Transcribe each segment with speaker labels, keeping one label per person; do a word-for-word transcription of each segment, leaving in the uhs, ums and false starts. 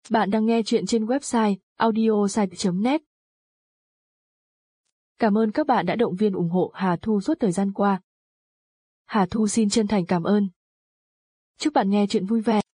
Speaker 1: Bạn đang nghe chuyện trên website audiosite chấm net. Cảm ơn các bạn đã động viên ủng hộ Hà Thu suốt thời gian qua. Hà Thu xin chân thành cảm ơn. Chúc bạn nghe chuyện vui vẻ.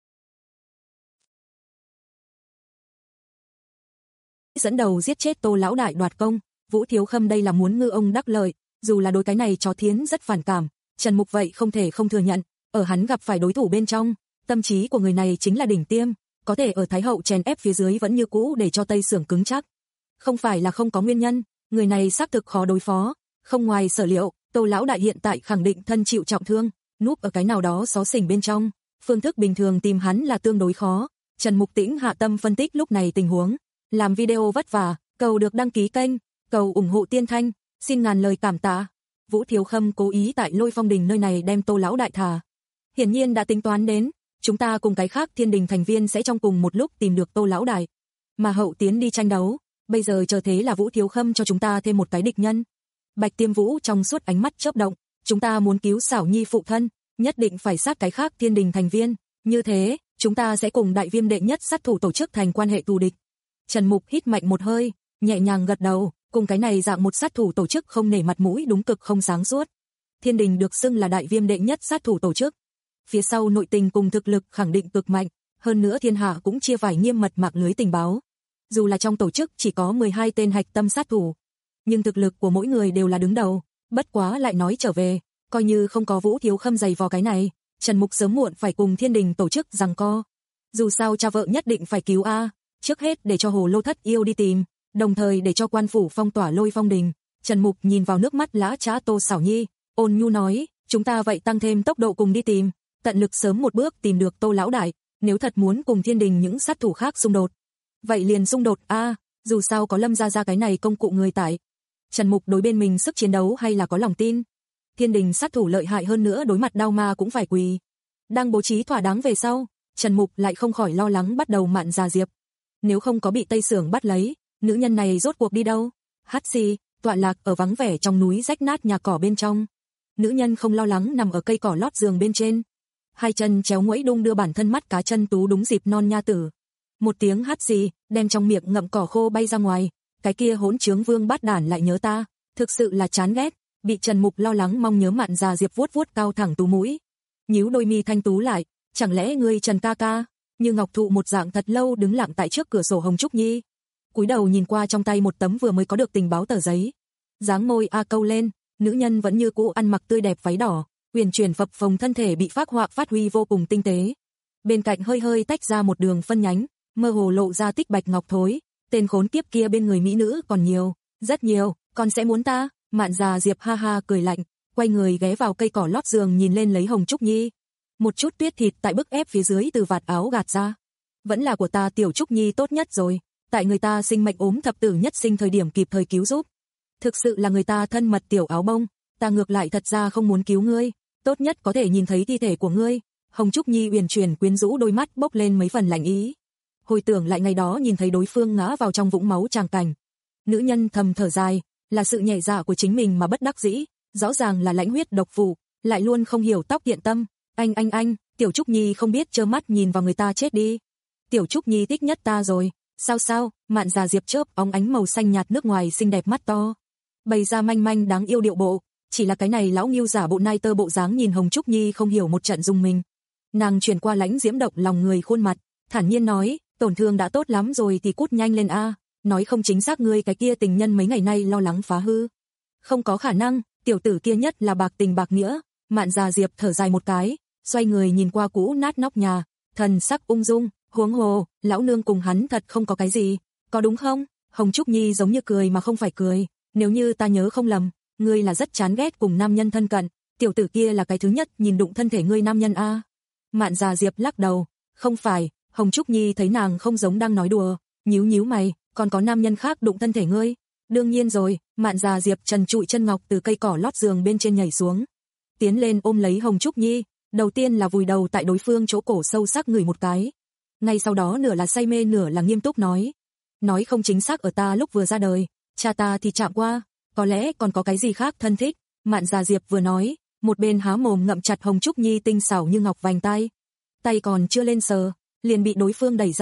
Speaker 2: Dẫn đầu giết chết Tô lão đại đoạt công, Vũ Thiếu Khâm đây là muốn ngư ông đắc lợi, dù là đối cái này chó thiến rất phản cảm, Trần Mục vậy không thể không thừa nhận, ở hắn gặp phải đối thủ bên trong, tâm trí của người này chính là đỉnh tiêm, có thể ở Thái hậu chèn ép phía dưới vẫn như cũ để cho Tây Sưởng cứng chắc. Không phải là không có nguyên nhân, người này xác thực khó đối phó, không ngoài sở liệu, Tô lão đại hiện tại khẳng định thân chịu trọng thương, núp ở cái nào đó xó xỉnh bên trong, phương thức bình thường tìm hắn là tương đối khó. Trần Mục tĩnh hạ tâm phân tích lúc này tình huống, làm video vất vả, cầu được đăng ký kênh, cầu ủng hộ Tiên Thanh, xin ngàn lời cảm tạ. Vũ Thiếu Khâm cố ý tại Lôi Phong Đình nơi này đem Tô lão đại thả. Hiển nhiên đã tính toán đến, chúng ta cùng cái khác Thiên Đình thành viên sẽ trong cùng một lúc tìm được Tô lão đại, mà hậu tiến đi tranh đấu, bây giờ chờ thế là Vũ Thiếu Khâm cho chúng ta thêm một cái địch nhân. Bạch Tiêm Vũ trong suốt ánh mắt chớp động, chúng ta muốn cứu Xảo Nhi phụ thân, nhất định phải sát cái khác Thiên Đình thành viên, như thế, chúng ta sẽ cùng Đại Viêm đệ nhất sát thủ tổ chức thành quan hệ thù địch. Trần Mục hít mạnh một hơi, nhẹ nhàng gật đầu, cùng cái này dạng một sát thủ tổ chức không nể mặt mũi đúng cực không sáng suốt. Thiên Đình được xưng là Đại Viêm đệ nhất sát thủ tổ chức, phía sau nội tình cùng thực lực khẳng định cực mạnh, hơn nữa thiên hạ cũng chia phải nghiêm mật mạng lưới tình báo. Dù là trong tổ chức chỉ có mười hai tên hạch tâm sát thủ, nhưng thực lực của mỗi người đều là đứng đầu, bất quá lại nói trở về, coi như không có Vũ Thiếu Khâm giày vò cái này, Trần Mục sớm muộn phải cùng Thiên Đình tổ chức giằng co. Dù sao cha vợ nhất định phải cứu a, trước hết để cho Hồ Lô Thất yêu đi tìm, đồng thời để cho quan phủ phong tỏa Lôi Phong Đình. Trần Mục nhìn vào nước mắt lã chã Tô Xảo Nhi, ôn nhu nói, chúng ta vậy tăng thêm tốc độ cùng đi tìm, tận lực sớm một bước tìm được Tô lão đại, nếu thật muốn cùng Thiên Đình những sát thủ khác xung đột, vậy liền xung đột a, dù sao có Lâm gia gia cái này công cụ người tại. Trần Mục đối bên mình sức chiến đấu hay là có lòng tin. Thiên Đình sát thủ lợi hại hơn nữa đối mặt đao ma cũng phải quỳ. Đang bố trí thỏa đáng về sau, Trần Mục lại không khỏi lo lắng bắt đầu Mạn Già Diệp. Nếu không có bị Tây Sưởng bắt lấy, nữ nhân này rốt cuộc đi đâu? Hát xì, tọa lạc ở vắng vẻ trong núi rách nát nhà cỏ bên trong. Nữ nhân không lo lắng nằm ở cây cỏ lót giường bên trên, hai chân chéo nguẫy đung đưa bản thân mắt cá chân tú đúng dịp non nha tử. Một tiếng hát xì, đem trong miệng ngậm cỏ khô bay ra ngoài, cái kia hỗn trướng Vương Bát Đản lại nhớ ta, thực sự là chán ghét, bị Trần Mục lo lắng mong nhớ Mạn Già Diệp vuốt vuốt cao thẳng tú mũi, nhíu đôi mi thanh tú lại, chẳng lẽ ngươi Trần ca ca? Như ngọc thụ một dạng thật lâu đứng lặng tại trước cửa sổ Hồng Trúc Nhi, cúi đầu nhìn qua trong tay một tấm vừa mới có được tình báo tờ giấy, dáng môi a câu lên, nữ nhân vẫn như cũ ăn mặc tươi đẹp váy đỏ, uyển chuyển phập phồng thân thể bị phác họa phát huy vô cùng tinh tế. Bên cạnh hơi hơi tách ra một đường phân nhánh, mơ hồ lộ ra tích bạch ngọc thối, tên khốn kiếp kia bên người mỹ nữ còn nhiều, rất nhiều, còn sẽ muốn ta? Mạn Già Diệp ha ha cười lạnh, quay người ghé vào cây cỏ lót giường nhìn lên lấy Hồng Trúc Nhi. Một chút tuyết thịt tại bức ép phía dưới từ vạt áo gạt ra. Vẫn là của ta Tiểu Trúc Nhi tốt nhất rồi, tại người ta sinh mệnh ốm thập tử nhất sinh thời điểm kịp thời cứu giúp. Thực sự là người ta thân mật tiểu áo bông, ta ngược lại thật ra không muốn cứu ngươi, tốt nhất có thể nhìn thấy thi thể của ngươi. Hồng Trúc Nhi uyển chuyển quyến rũ đôi mắt bốc lên mấy phần lạnh ý. Hồi tưởng lại ngày đó nhìn thấy đối phương ngã vào trong vũng máu tràng cảnh, nữ nhân thầm thở dài, là sự nhẹ dạ của chính mình mà bất đắc dĩ, rõ ràng là lãnh huyết độc phụ, lại luôn không hiểu tóc tiện tâm. Anh anh anh, Tiểu Trúc Nhi không biết trơ mắt nhìn vào người ta chết đi. Tiểu Trúc Nhi thích nhất ta rồi, sao sao? Mạn Già Diệp chớp óng ánh màu xanh nhạt nước ngoài xinh đẹp mắt to, bày ra manh manh đáng yêu điệu bộ, chỉ là cái này lão nghiêu giả bộ nai tơ bộ dáng nhìn Hồng Trúc Nhi không hiểu một trận rung mình. Nàng chuyển qua lãnh diễm động lòng người khuôn mặt, thản nhiên nói, tổn thương đã tốt lắm rồi thì cút nhanh lên a, nói không chính xác ngươi cái kia tình nhân mấy ngày nay lo lắng phá hư. Không có khả năng, tiểu tử kia nhất là bạc tình bạc nghĩa. Mạn Già Diệp thở dài một cái, xoay người nhìn qua cũ nát nóc nhà, thần sắc ung dung, huống hồ, lão nương cùng hắn thật không có cái gì, có đúng không? Hồng Trúc Nhi giống như cười mà không phải cười, nếu như ta nhớ không lầm, ngươi là rất chán ghét cùng nam nhân thân cận, tiểu tử kia là cái thứ nhất nhìn đụng thân thể ngươi nam nhân a. Mạn Già Diệp lắc đầu, không phải. Hồng Trúc Nhi thấy nàng không giống đang nói đùa, nhíu nhíu mày, còn có nam nhân khác đụng thân thể ngươi? Đương nhiên rồi. Mạn Già Diệp trần trụi chân ngọc từ cây cỏ lót giường bên trên nhảy xuống, tiến lên ôm lấy Hồng Trúc Nhi, đầu tiên là vùi đầu tại đối phương chỗ cổ sâu sắc ngửi một cái, ngay sau đó nửa là say mê nửa là nghiêm túc nói, nói không chính xác ở ta lúc vừa ra đời, cha ta thì chạm qua, có lẽ còn có cái gì khác thân thích. Mạn Già Diệp vừa nói, một bên há mồm ngậm chặt Hồng Trúc Nhi tinh xảo như ngọc vành tay, tay còn chưa lên sờ, liền bị đối phương đẩy ra,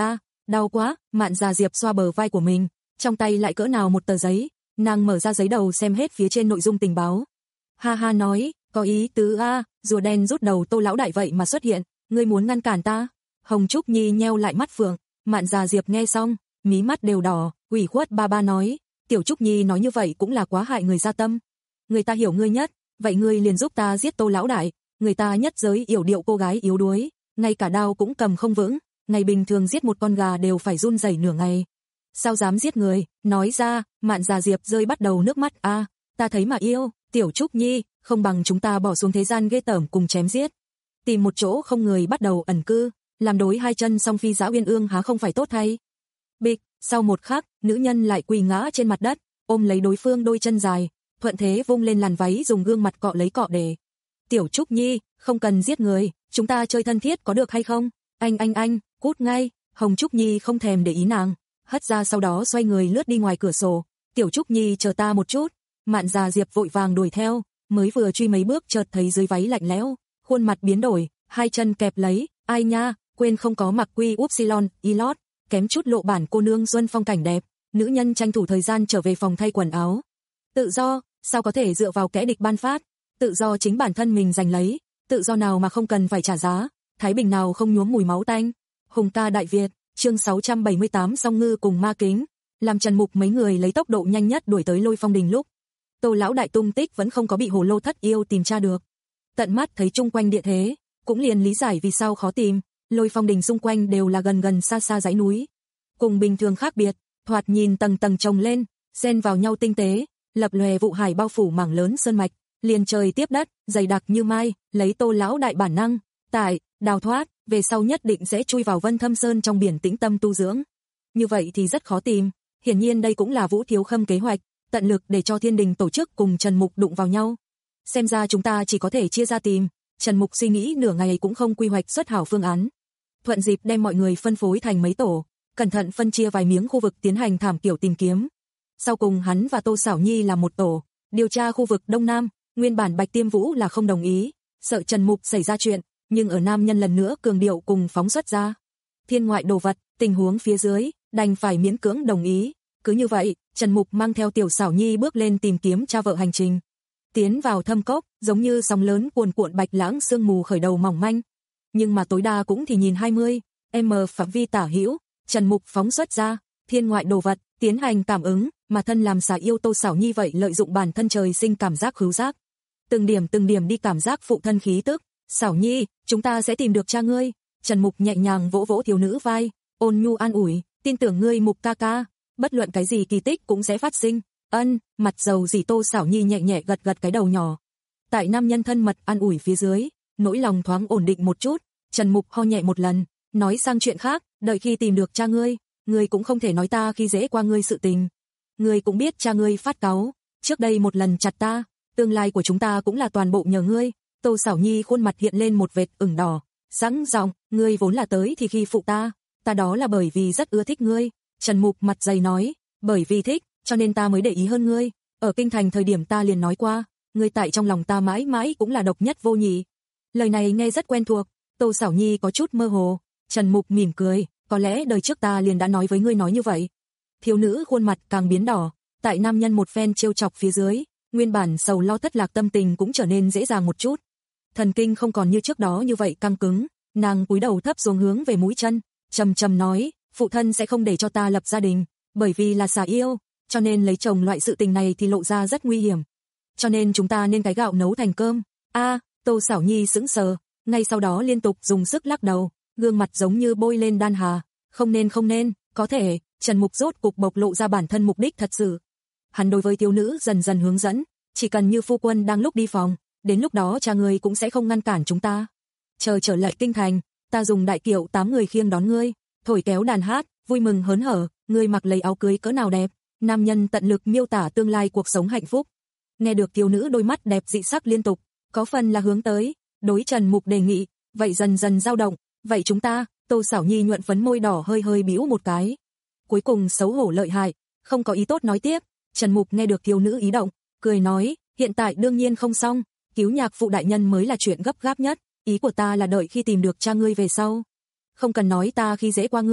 Speaker 2: Đau quá, Mạn Già Diệp xoa bờ vai của mình, trong tay lại cỡ nào một tờ giấy, nàng mở ra giấy đầu xem hết phía trên nội dung tình báo. Ha ha nói, có ý tứ a, rùa đen rút đầu Tô lão đại vậy mà xuất hiện, ngươi muốn ngăn cản ta? Hồng Trúc Nhi nheo lại mắt phượng, Mạn Già Diệp nghe xong, mí mắt đều đỏ, ủy khuất ba ba nói, Tiểu Trúc Nhi nói như vậy cũng là quá hại người gia tâm. Người ta hiểu ngươi nhất, vậy ngươi liền giúp ta giết Tô lão đại, người ta nhất giới yểu điệu cô gái yếu đuối, ngay cả đao cũng cầm không vững, ngày bình thường giết một con gà đều phải run rẩy nửa ngày. Sao dám giết người, nói ra, Mạn Già Diệp rơi bắt đầu nước mắt a, à, ta thấy mà yêu, Tiểu Trúc Nhi, không bằng chúng ta bỏ xuống thế gian ghê tởm cùng chém giết. Tìm một chỗ không người bắt đầu ẩn cư, làm đối hai chân song phi dã uyên ương há không phải tốt thay. Bịch, sau một khắc, nữ nhân lại quỳ ngã trên mặt đất, ôm lấy đối phương đôi chân dài, thuận thế vung lên làn váy dùng gương mặt cọ lấy cọ để. Tiểu Trúc Nhi, không cần giết người, chúng ta chơi thân thiết có được hay không? Anh anh anh, cút ngay, Hồng Trúc Nhi không thèm để ý nàng, hất ra sau đó xoay người lướt đi ngoài cửa sổ. Tiểu Trúc Nhi chờ ta một chút, Mạn Già Diệp vội vàng đuổi theo, mới vừa truy mấy bước chợt thấy dưới váy lạnh lẽo, khuôn mặt biến đổi, hai chân kẹp lấy, ai nha, quên không có mặc quy upsilon, ilot, kém chút lộ bản cô nương xuân phong cảnh đẹp, nữ nhân tranh thủ thời gian trở về phòng thay quần áo. Tự do, sao có thể dựa vào kẻ địch ban phát, tự do chính bản thân mình giành lấy, tự do nào mà không cần phải trả giá, thái bình nào không nhuốm mùi máu tanh. Hùng ca Đại Việt, chương sáu trăm bảy mươi tám Song Ngư cùng Ma Kính, làm Trần Mục mấy người lấy tốc độ nhanh nhất đuổi tới Lôi Phong Đình lúc Tô lão đại tung tích vẫn không có bị Hồ Lô Thất yêu tìm tra được. Tận mắt thấy chung quanh địa thế, cũng liền lý giải vì sao khó tìm, Lôi Phong Đình xung quanh đều là gần gần xa xa dãy núi. Cùng bình thường khác biệt, thoạt nhìn tầng tầng chồng lên, xen vào nhau tinh tế, lập lòe vụ hải bao phủ mảng lớn sơn mạch, liền trời tiếp đất, dày đặc như mai, lấy Tô lão đại bản năng, tại, đào thoát, về sau nhất định sẽ chui vào Vân Thâm Sơn trong biển tĩnh tâm tu dưỡng. Như vậy thì rất khó tìm, hiển nhiên đây cũng là Vũ Thiếu Khâm kế hoạch, tận lực để cho Thiên Đình tổ chức cùng Trần Mục đụng vào nhau. Xem ra chúng ta chỉ có thể chia ra tìm, Trần Mục suy nghĩ nửa ngày cũng không quy hoạch xuất hảo phương án. Thuận dịp đem mọi người phân phối thành mấy tổ, cẩn thận phân chia vài miếng khu vực tiến hành thảm kiểu tìm kiếm. Sau cùng hắn và Tô Sảo Nhi là một tổ, điều tra khu vực Đông Nam, nguyên bản Bạch Tiêm Vũ là không đồng ý, sợ Trần Mục xảy ra chuyện, nhưng ở nam nhân lần nữa cường điệu cùng phóng xuất ra thiên ngoại đồ vật, tình huống phía dưới, đành phải miễn cưỡng đồng ý. Cứ như vậy, Trần Mục mang theo Tiểu Sảo Nhi bước lên tìm kiếm cha vợ hành trình. Tiến vào thâm cốc, giống như sóng lớn cuồn cuộn bạch lãng sương mù khởi đầu mỏng manh. Nhưng mà tối đa cũng thì nhìn hai mươi m phạm vi tả hữu, Trần Mục phóng xuất ra thiên ngoại đồ vật, tiến hành cảm ứng, mà thân làm xà yêu Tô Sảo Nhi vậy lợi dụng bản thân trời sinh cảm giác khứu giác. Từng điểm từng điểm đi cảm giác phụ thân khí tức. Sảo Nhi, chúng ta sẽ tìm được cha ngươi. Trần Mục nhẹ nhàng vỗ vỗ thiếu nữ vai, ôn nhu an ủi, tin tưởng ngươi Mục ca ca, bất luận cái gì kỳ tích cũng sẽ phát sinh. Ân, mặt dầu dì Tô Sảo Nhi nhẹ nhẹ gật gật cái đầu nhỏ. Tại nam nhân thân mật an ủi phía dưới, nỗi lòng thoáng ổn định một chút, Trần Mục ho nhẹ một lần, nói sang chuyện khác, đợi khi tìm được cha ngươi, ngươi cũng không thể nói ta khi dễ qua ngươi sự tình. Ngươi cũng biết cha ngươi phát cáu, trước đây một lần chặt ta, tương lai của chúng ta cũng là toàn bộ nhờ ngươi. Tô Sảo Nhi khuôn mặt hiện lên một vệt ửng đỏ, sẵn giọng, ngươi vốn là tới thì khi phụ ta, ta đó là bởi vì rất ưa thích ngươi. Trần Mục mặt dày nói, bởi vì thích, cho nên ta mới để ý hơn ngươi, ở kinh thành thời điểm ta liền nói qua, ngươi tại trong lòng ta mãi mãi cũng là độc nhất vô nhị. Lời này nghe rất quen thuộc, Tô Sảo Nhi có chút mơ hồ, Trần Mục mỉm cười, có lẽ đời trước ta liền đã nói với ngươi nói như vậy. Thiếu nữ khuôn mặt càng biến đỏ, tại nam nhân một phen trêu chọc phía dưới, nguyên bản sầu lo thất lạc tâm tình cũng trở nên dễ dàng một chút. Thần kinh không còn như trước đó như vậy căng cứng, nàng cúi đầu thấp xuống hướng về mũi chân, trầm trầm nói, phụ thân sẽ không để cho ta lập gia đình, bởi vì là xà yêu, cho nên lấy chồng loại sự tình này thì lộ ra rất nguy hiểm. Cho nên chúng ta nên cái gạo nấu thành cơm. A, à, Tô Sảo Nhi sững sờ, ngay sau đó liên tục dùng sức lắc đầu, gương mặt giống như bôi lên đan hà, không nên không nên, có thể. Trần Mục rốt cục bộc lộ ra bản thân mục đích thật sự. Hắn đối với thiếu nữ dần dần hướng dẫn, chỉ cần như phu quân đang lúc đi phòng, đến lúc đó cha ngươi cũng sẽ không ngăn cản chúng ta. Chờ trở lại kinh thành, ta dùng đại kiệu tám người khiêng đón ngươi, thổi kéo đàn hát, vui mừng hớn hở, ngươi mặc lấy áo cưới cỡ nào đẹp. Nam nhân tận lực miêu tả tương lai cuộc sống hạnh phúc. Nghe được thiếu nữ đôi mắt đẹp dị sắc liên tục, có phần là hướng tới, đối Trần Mục đề nghị, vậy dần dần dao động, vậy chúng ta, Tô Sảo Nhi nhuận phấn môi đỏ hơi hơi bĩu một cái. Cuối cùng xấu hổ lợi hại, không có ý tốt nói tiếp. Trần Mục nghe được thiếu nữ ý động, cười nói, hiện tại đương nhiên không xong, cứu nhạc phụ đại nhân mới là chuyện gấp gáp nhất, ý của ta là đợi khi tìm được cha ngươi về sau. Không cần nói ta khi dễ qua ngươi,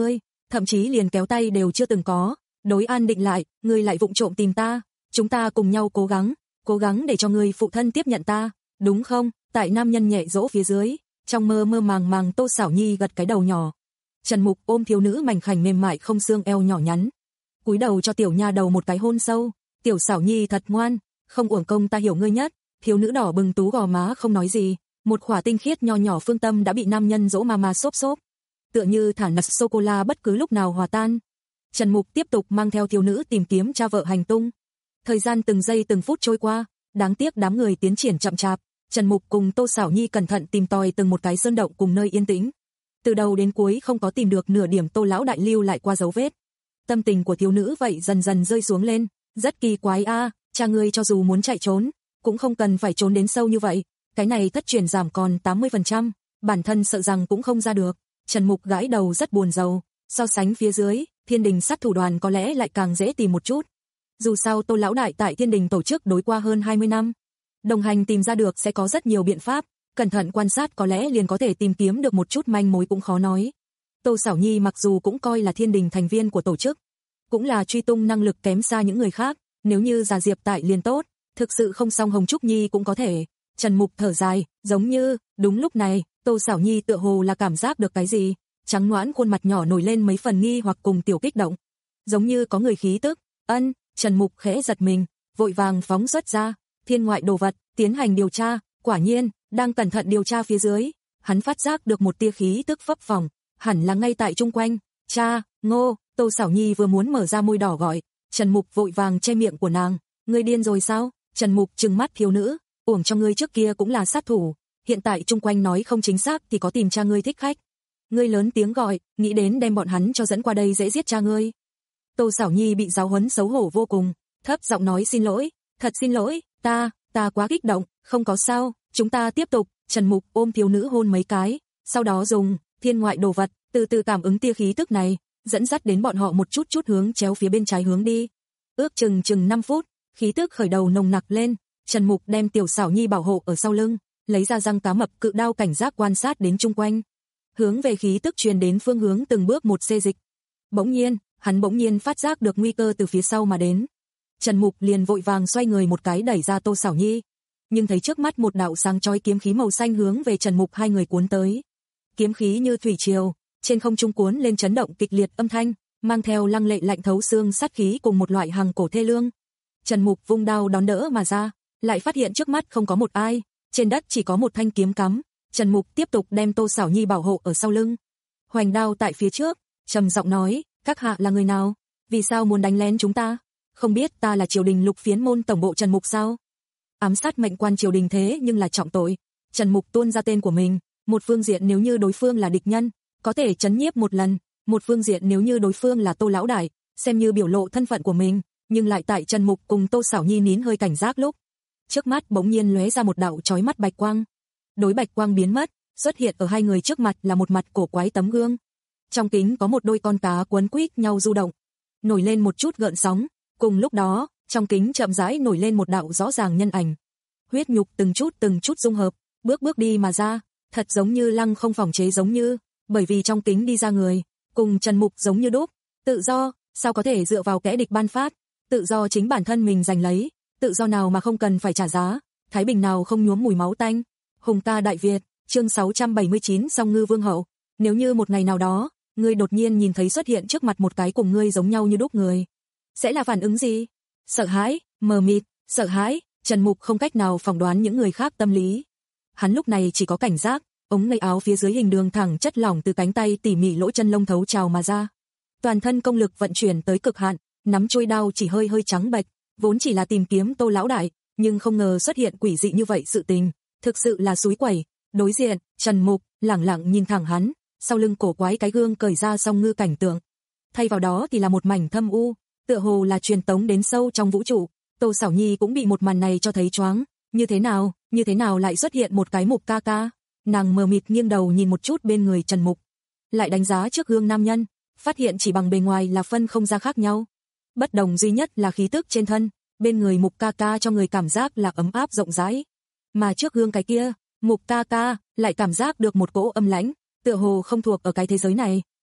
Speaker 2: thậm chí liền kéo tay đều chưa từng có. Đối an định lại, ngươi lại vụng trộm tìm ta, chúng ta cùng nhau cố gắng, cố gắng để cho ngươi phụ thân tiếp nhận ta, đúng không? Tại nam nhân nhẹ dỗ phía dưới, trong mơ mơ màng màng Tô Sảo Nhi gật cái đầu nhỏ. Trần Mục ôm thiếu nữ mảnh khảnh mềm mại không xương eo nhỏ nhắn, cúi đầu cho tiểu nha đầu một cái hôn sâu. Tiểu Sảo Nhi thật ngoan, không uổng công ta hiểu ngươi nhất. Thiếu nữ đỏ bừng tú gò má không nói gì, một khỏa tinh khiết nho nhỏ phương tâm đã bị nam nhân dỗ mà mà xốp xốp, tựa như thả nặt sô cô la bất cứ lúc nào hòa tan. Trần Mục tiếp tục mang theo thiếu nữ tìm kiếm cha vợ hành tung. Thời gian từng giây từng phút trôi qua, đáng tiếc đám người tiến triển chậm chạp. Trần Mục cùng Tô Sảo Nhi cẩn thận tìm tòi từng một cái sơn động cùng nơi yên tĩnh. Từ đầu đến cuối không có tìm được nửa điểm Tô lão đại lưu lại qua dấu vết. Tâm tình của thiếu nữ vậy dần dần rơi xuống lên, rất kỳ quái a, à, cha ngươi cho dù muốn chạy trốn, cũng không cần phải trốn đến sâu như vậy, cái này thất truyền giảm còn tám mươi phần trăm, bản thân sợ rằng cũng không ra được. Trần Mục gãi đầu rất buồn rầu, so sánh phía dưới, Thiên Đình sát thủ đoàn có lẽ lại càng dễ tìm một chút. Dù sao Tô lão đại tại Thiên Đình tổ chức đối qua hơn hai mươi năm, đồng hành tìm ra được sẽ có rất nhiều biện pháp, cẩn thận quan sát có lẽ liền có thể tìm kiếm được một chút manh mối cũng khó nói. Tô Sảo Nhi mặc dù cũng coi là Thiên Đình thành viên của tổ chức, cũng là truy tung năng lực kém xa những người khác, nếu như Già Diệp tại liền tốt, thực sự không xong Hồng Trúc Nhi cũng có thể. Trần Mục thở dài, giống như, đúng lúc này, Tô Sảo Nhi tựa hồ là cảm giác được cái gì, trắng nõn khuôn mặt nhỏ nổi lên mấy phần nghi hoặc cùng tiểu kích động, giống như có người khí tức. Ân, Trần Mục khẽ giật mình, vội vàng phóng xuất ra thiên ngoại đồ vật, tiến hành điều tra. Quả nhiên, đang cẩn thận điều tra phía dưới, hắn phát giác được một tia khí tức phấp phồng, hẳn là ngay tại chung quanh. Cha, Ngô. Tô Sảo Nhi vừa muốn mở ra môi đỏ gọi, Trần Mục vội vàng che miệng của nàng. Ngươi điên rồi sao? Trần Mục trừng mắt thiếu nữ, uổng cho ngươi trước kia cũng là sát thủ, hiện tại chung quanh nói không chính xác thì có tìm cha ngươi thích khách. Ngươi lớn tiếng gọi, nghĩ đến đem bọn hắn cho dẫn qua đây dễ giết cha ngươi. Tô Sảo Nhi bị giáo huấn xấu hổ vô cùng, thấp giọng nói xin lỗi, thật xin lỗi, ta, ta quá kích động, không có sao, chúng ta tiếp tục. Trần Mục ôm thiếu nữ hôn mấy cái, sau đó dùng thiên ngoại đồ vật, từ từ cảm ứng tia khí tức này, dẫn dắt đến bọn họ một chút chút hướng chéo phía bên trái hướng đi. Ước chừng chừng năm phút, khí tức khởi đầu nồng nặc lên, Trần Mục đem Tiểu Sảo Nhi bảo hộ ở sau lưng, lấy ra răng cá mập cự đao cảnh giác quan sát đến chung quanh, hướng về khí tức truyền đến phương hướng từng bước một xê dịch. Bỗng nhiên, hắn bỗng nhiên phát giác được nguy cơ từ phía sau mà đến. Trần Mục liền vội vàng xoay người một cái đẩy ra Tô Sảo Nhi, nhưng thấy trước mắt một đạo sáng chói kiếm khí màu xanh hướng về Trần Mục hai người cuốn tới. Kiếm khí như thủy triều, trên không trung cuốn lên chấn động kịch liệt âm thanh, mang theo lăng lệ lạnh thấu xương sát khí cùng một loại hàng cổ thê lương. Trần Mục vung đao đón đỡ mà ra, lại phát hiện trước mắt không có một ai, trên đất chỉ có một thanh kiếm cắm. Trần Mục tiếp tục đem Tô Sảo Nhi bảo hộ ở sau lưng, hoành đao tại phía trước, trầm giọng nói, các hạ là người nào? Vì sao muốn đánh lén chúng ta? Không biết ta là triều đình Lục Phiến môn tổng bộ Trần Mục sao? Ám sát mệnh quan triều đình thế nhưng là trọng tội. Trần Mục tuôn ra tên của mình, một phương diện nếu như đối phương là địch nhân, có thể trấn nhiếp một lần, một phương diện nếu như đối phương là Tô lão đại, xem như biểu lộ thân phận của mình, nhưng lại tại Trần Mục cùng Tô Sảo Nhi nín hơi cảnh giác lúc, trước mắt bỗng nhiên lóe ra một đạo chói mắt bạch quang. Đối bạch quang biến mất, xuất hiện ở hai người trước mặt là một mặt cổ quái tấm gương. Trong kính có một đôi con cá quấn quýt nhau du động, nổi lên một chút gợn sóng, cùng lúc đó, trong kính chậm rãi nổi lên một đạo rõ ràng nhân ảnh. Huyết nhục từng chút từng chút dung hợp, bước bước đi mà ra, thật giống như lăng không phòng chế giống như, bởi vì trong kính đi ra người, cùng Trần Mục giống như đúc. Tự do, sao có thể dựa vào kẻ địch ban phát, tự do chính bản thân mình giành lấy, tự do nào mà không cần phải trả giá, thái bình nào không nhuốm mùi máu tanh. Hùng ca Đại Việt, chương sáu trăm bảy mươi chín Song Ngư Vương hậu. Nếu như một ngày nào đó, ngươi đột nhiên nhìn thấy xuất hiện trước mặt một cái cùng ngươi giống nhau như đúc người, sẽ là phản ứng gì? Sợ hãi, mờ mịt, sợ hãi. Trần Mục không cách nào phỏng đoán những người khác tâm lý. Hắn lúc này chỉ có cảnh giác, ống ngay áo phía dưới hình đường thẳng chất lỏng từ cánh tay tỉ mỉ lỗ chân lông thấu trào mà ra. Toàn thân công lực vận chuyển tới cực hạn, nắm chuôi đao chỉ hơi hơi trắng bệch, vốn chỉ là tìm kiếm Tô lão đại, nhưng không ngờ xuất hiện quỷ dị như vậy sự tình, thực sự là xúi quẩy. Đối diện, Trần Mục lẳng lặng nhìn thẳng hắn, sau lưng cổ quái cái gương cởi ra song ngư cảnh tượng, thay vào đó thì là một mảnh thâm u, tựa hồ là truyền tống đến sâu trong vũ trụ. Tô Sảo Nhi cũng bị một màn này cho thấy choáng, như thế nào, như thế nào lại xuất hiện một cái Mục ca ca? Nàng mờ mịt nghiêng đầu nhìn một chút bên người Trần Mục, lại đánh giá trước gương nam nhân, phát hiện chỉ bằng bề ngoài là phân không ra khác nhau. Bất đồng duy nhất là khí tức trên thân, bên người Mục ca ca cho người cảm giác là ấm áp rộng rãi, mà trước gương cái kia, Mục ca ca lại cảm giác được một cỗ âm lãnh, tựa hồ không thuộc ở cái thế giới này,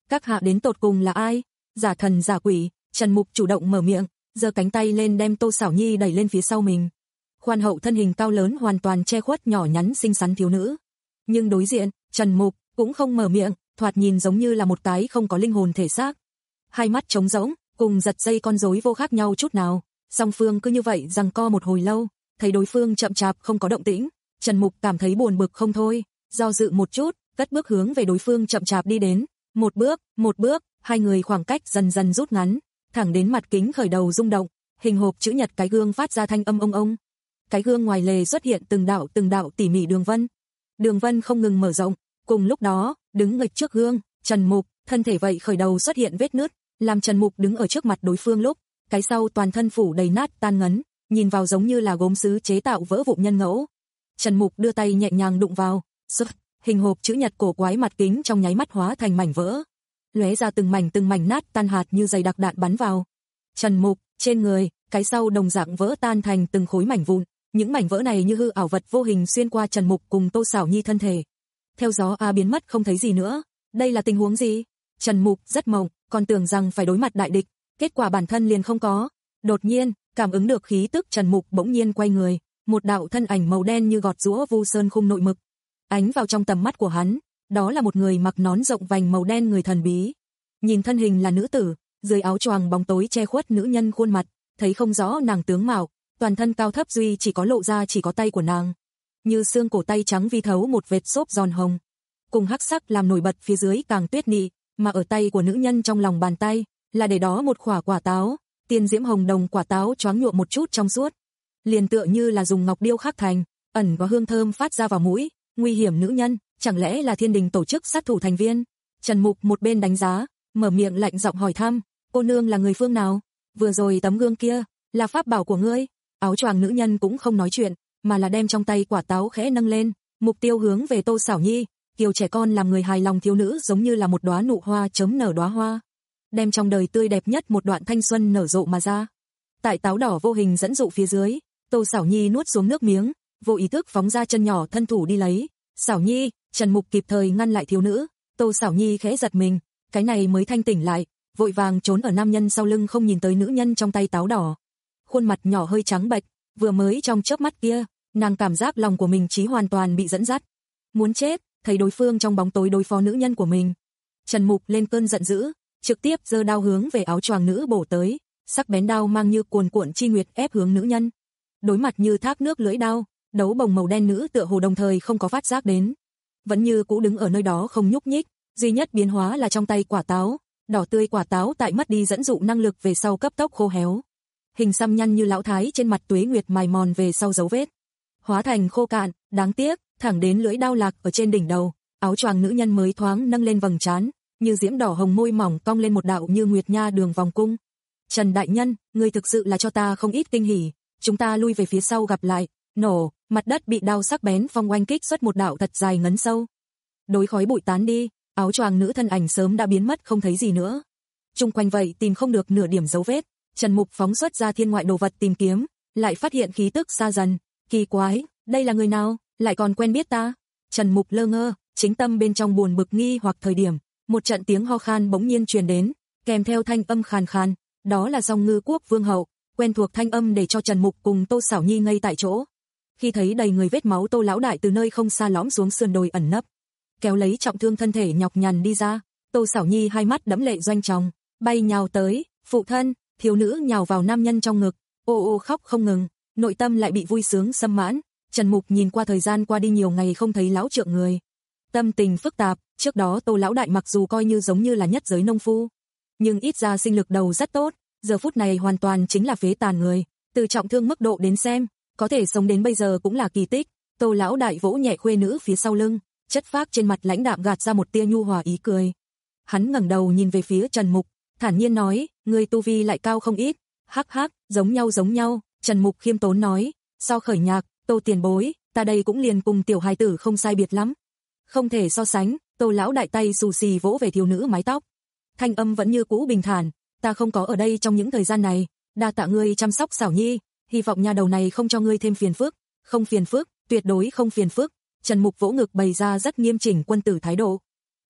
Speaker 2: Các hạ đến tột cùng là ai? Giả thần giả quỷ, Trần Mục chủ động mở miệng, giơ cánh tay lên đem Tô Sảo Nhi đẩy lên phía sau mình. Khoan hậu thân hình cao lớn hoàn toàn che khuất nhỏ nhắn xinh xắn thiếu nữ. Nhưng đối diện, Trần Mục cũng không mở miệng, thoạt nhìn giống như là một cái không có linh hồn thể xác. Hai mắt trống rỗng, cùng giật dây con rối vô khác nhau chút nào. Song phương cứ như vậy giằng co một hồi lâu, thấy đối phương chậm chạp không có động tĩnh, Trần Mục cảm thấy buồn bực không thôi, do dự một chút, cất bước hướng về đối phương chậm chạp đi đến, một bước, một bước, hai người khoảng cách dần dần rút ngắn, thẳng đến mặt kính khởi đầu rung động, hình hộp chữ nhật cái gương phát ra thanh âm ông ông. Cái gương ngoài lề xuất hiện từng đạo từng đạo tỉ mỉ đường vân. Đường vân không ngừng mở rộng, cùng lúc đó, đứng nghịch trước gương, Trần Mục, thân thể vậy khởi đầu xuất hiện vết nứt, làm Trần Mục đứng ở trước mặt đối phương lúc, cái sau toàn thân phủ đầy nát tan ngấn, nhìn vào giống như là gốm sứ chế tạo vỡ vụn nhân ngẫu. Trần Mục đưa tay nhẹ nhàng đụng vào, sập, hình hộp chữ nhật cổ quái mặt kính trong nháy mắt hóa thành mảnh vỡ, lóe ra từng mảnh từng mảnh nát tan hạt như dày đặc đạn bắn vào. Trần Mục, trên người, cái sau đồng dạng vỡ tan thành từng khối mảnh vụn, những mảnh vỡ này như hư ảo vật vô hình xuyên qua Trần Mục cùng Tô Sảo Nhi thân thể. Theo gió a biến mất không thấy gì nữa. Đây là tình huống gì? Trần Mục rất mộng, còn tưởng rằng phải đối mặt đại địch, kết quả bản thân liền không có. Đột nhiên, cảm ứng được khí tức, Trần Mục bỗng nhiên quay người, một đạo thân ảnh màu đen như gọt giũa vu sơn khung nội mực, ánh vào trong tầm mắt của hắn, đó là một người mặc nón rộng vành màu đen người thần bí. Nhìn thân hình là nữ tử, dưới áo choàng bóng tối che khuất nữ nhân khuôn mặt, thấy không rõ nàng tướng mạo, toàn thân cao thấp duy chỉ có lộ ra chỉ có tay của nàng, như xương cổ tay trắng vi thấu một vệt xốp giòn hồng, cùng hắc sắc làm nổi bật phía dưới càng tuyết nị, mà ở tay của nữ nhân trong lòng bàn tay là để đó một quả quả táo, tiên diễm hồng đồng quả táo choáng nhuộm một chút trong suốt, liền tựa như là dùng ngọc điêu khắc thành, ẩn có hương thơm phát ra vào mũi. Nguy hiểm nữ nhân, chẳng lẽ là Thiên Đình tổ chức sát thủ thành viên? Trần Mục một bên đánh giá, mở miệng lạnh giọng hỏi thăm, cô nương là người phương nào? Vừa rồi tấm gương kia là pháp bảo của ngươi? Áo choàng nữ nhân cũng không nói chuyện, mà là đem trong tay quả táo khẽ nâng lên, mục tiêu hướng về Tô Sảo Nhi, kiều trẻ con làm người hài lòng thiếu nữ giống như là một đóa nụ hoa chấm nở đóa hoa, đem trong đời tươi đẹp nhất một đoạn thanh xuân nở rộ mà ra. Tại táo đỏ vô hình dẫn dụ phía dưới, Tô Sảo Nhi nuốt xuống nước miếng, vô ý thức phóng ra chân nhỏ thân thủ đi lấy. Sảo Nhi, Trần Mục kịp thời ngăn lại thiếu nữ, Tô Sảo Nhi khẽ giật mình, cái này mới thanh tỉnh lại, vội vàng trốn ở nam nhân sau lưng không nhìn tới nữ nhân trong tay táo đỏ. Khuôn mặt nhỏ hơi trắng bệch, vừa mới trong chớp mắt kia, nàng cảm giác lòng của mình trí hoàn toàn bị dẫn dắt. Muốn chết, thấy đối phương trong bóng tối đối phó nữ nhân của mình. Trần Mục lên cơn giận dữ, trực tiếp giơ đao hướng về áo choàng nữ bổ tới, sắc bén đao mang như cuồn cuộn chi nguyệt ép hướng nữ nhân. Đối mặt như thác nước lưỡi đao, đấu bồng màu đen nữ tựa hồ đồng thời không có phát giác đến, vẫn như cũ đứng ở nơi đó không nhúc nhích, duy nhất biến hóa là trong tay quả táo, đỏ tươi quả táo tại mất đi dẫn dụ năng lực về sau cấp tốc khô héo. Hình xăm nhăn như lão thái trên mặt tuế nguyệt mài mòn về sau dấu vết, hóa thành khô cạn, đáng tiếc, thẳng đến lưỡi đao lạc ở trên đỉnh đầu, áo choàng nữ nhân mới thoáng nâng lên vầng trán, như diễm đỏ hồng môi mỏng cong lên một đạo như nguyệt nha đường vòng cung. Trần đại nhân, ngươi thực sự là cho ta không ít kinh hỉ, chúng ta lui về phía sau gặp lại. Nổ, mặt đất bị đao sắc bén phong oanh kích xuất một đạo thật dài ngấn sâu. Đối khói bụi tán đi, áo choàng nữ thân ảnh sớm đã biến mất không thấy gì nữa. Trung quanh vậy tìm không được nửa điểm dấu vết, Trần Mục phóng xuất ra thiên ngoại đồ vật tìm kiếm, lại phát hiện khí tức xa dần, kỳ quái, đây là người nào, lại còn quen biết ta? Trần Mục lơ ngơ, chính tâm bên trong buồn bực nghi hoặc thời điểm, một trận tiếng ho khan bỗng nhiên truyền đến, kèm theo thanh âm khàn khàn, đó là Song Ngư Quốc vương hậu, quen thuộc thanh âm để cho Trần Mục cùng Tô Sảo Nhi ngây tại chỗ. Khi thấy đầy người vết máu Tô lão đại từ nơi không xa lõm xuống sườn đồi ẩn nấp, kéo lấy trọng thương thân thể nhọc nhằn đi ra, Tô Sảo Nhi hai mắt đẫm lệ doanh tròng, bay nhào tới, phụ thân, thiếu nữ nhào vào nam nhân trong ngực, ô ô khóc không ngừng, nội tâm lại bị vui sướng xâm mãn. Trần Mục nhìn qua thời gian qua đi nhiều ngày không thấy lão trượng người, tâm tình phức tạp, trước đó Tô lão đại mặc dù coi như giống như là nhất giới nông phu, nhưng ít ra sinh lực đầu rất tốt, giờ phút này hoàn toàn chính là phế tàn người, từ trọng thương mức độ đến xem, có thể sống đến bây giờ cũng là kỳ tích. Tô lão đại vỗ nhẹ khuê nữ phía sau lưng, chất phác trên mặt lãnh đạm gạt ra một tia nhu hòa ý cười. Hắn ngẩng đầu nhìn về phía Trần Mục, thản nhiên nói, ngươi tu vi lại cao không ít. Hắc hắc, giống nhau giống nhau, Trần Mục khiêm tốn nói, so khởi nhạc, Tô tiền bối, ta đây cũng liền cùng tiểu hài tử không sai biệt lắm. Không thể so sánh, Tô lão đại tay xù xì vỗ về thiếu nữ mái tóc. Thanh âm vẫn như cũ bình thản, ta không có ở đây trong những thời gian này, đa tạ ngươi chăm sóc Sảo Nhi, hy vọng nhà đầu này không cho ngươi thêm phiền phức. Không phiền phức, tuyệt đối không phiền phức. Trần Mục vỗ ngực bày ra rất nghiêm chỉnh quân tử thái độ.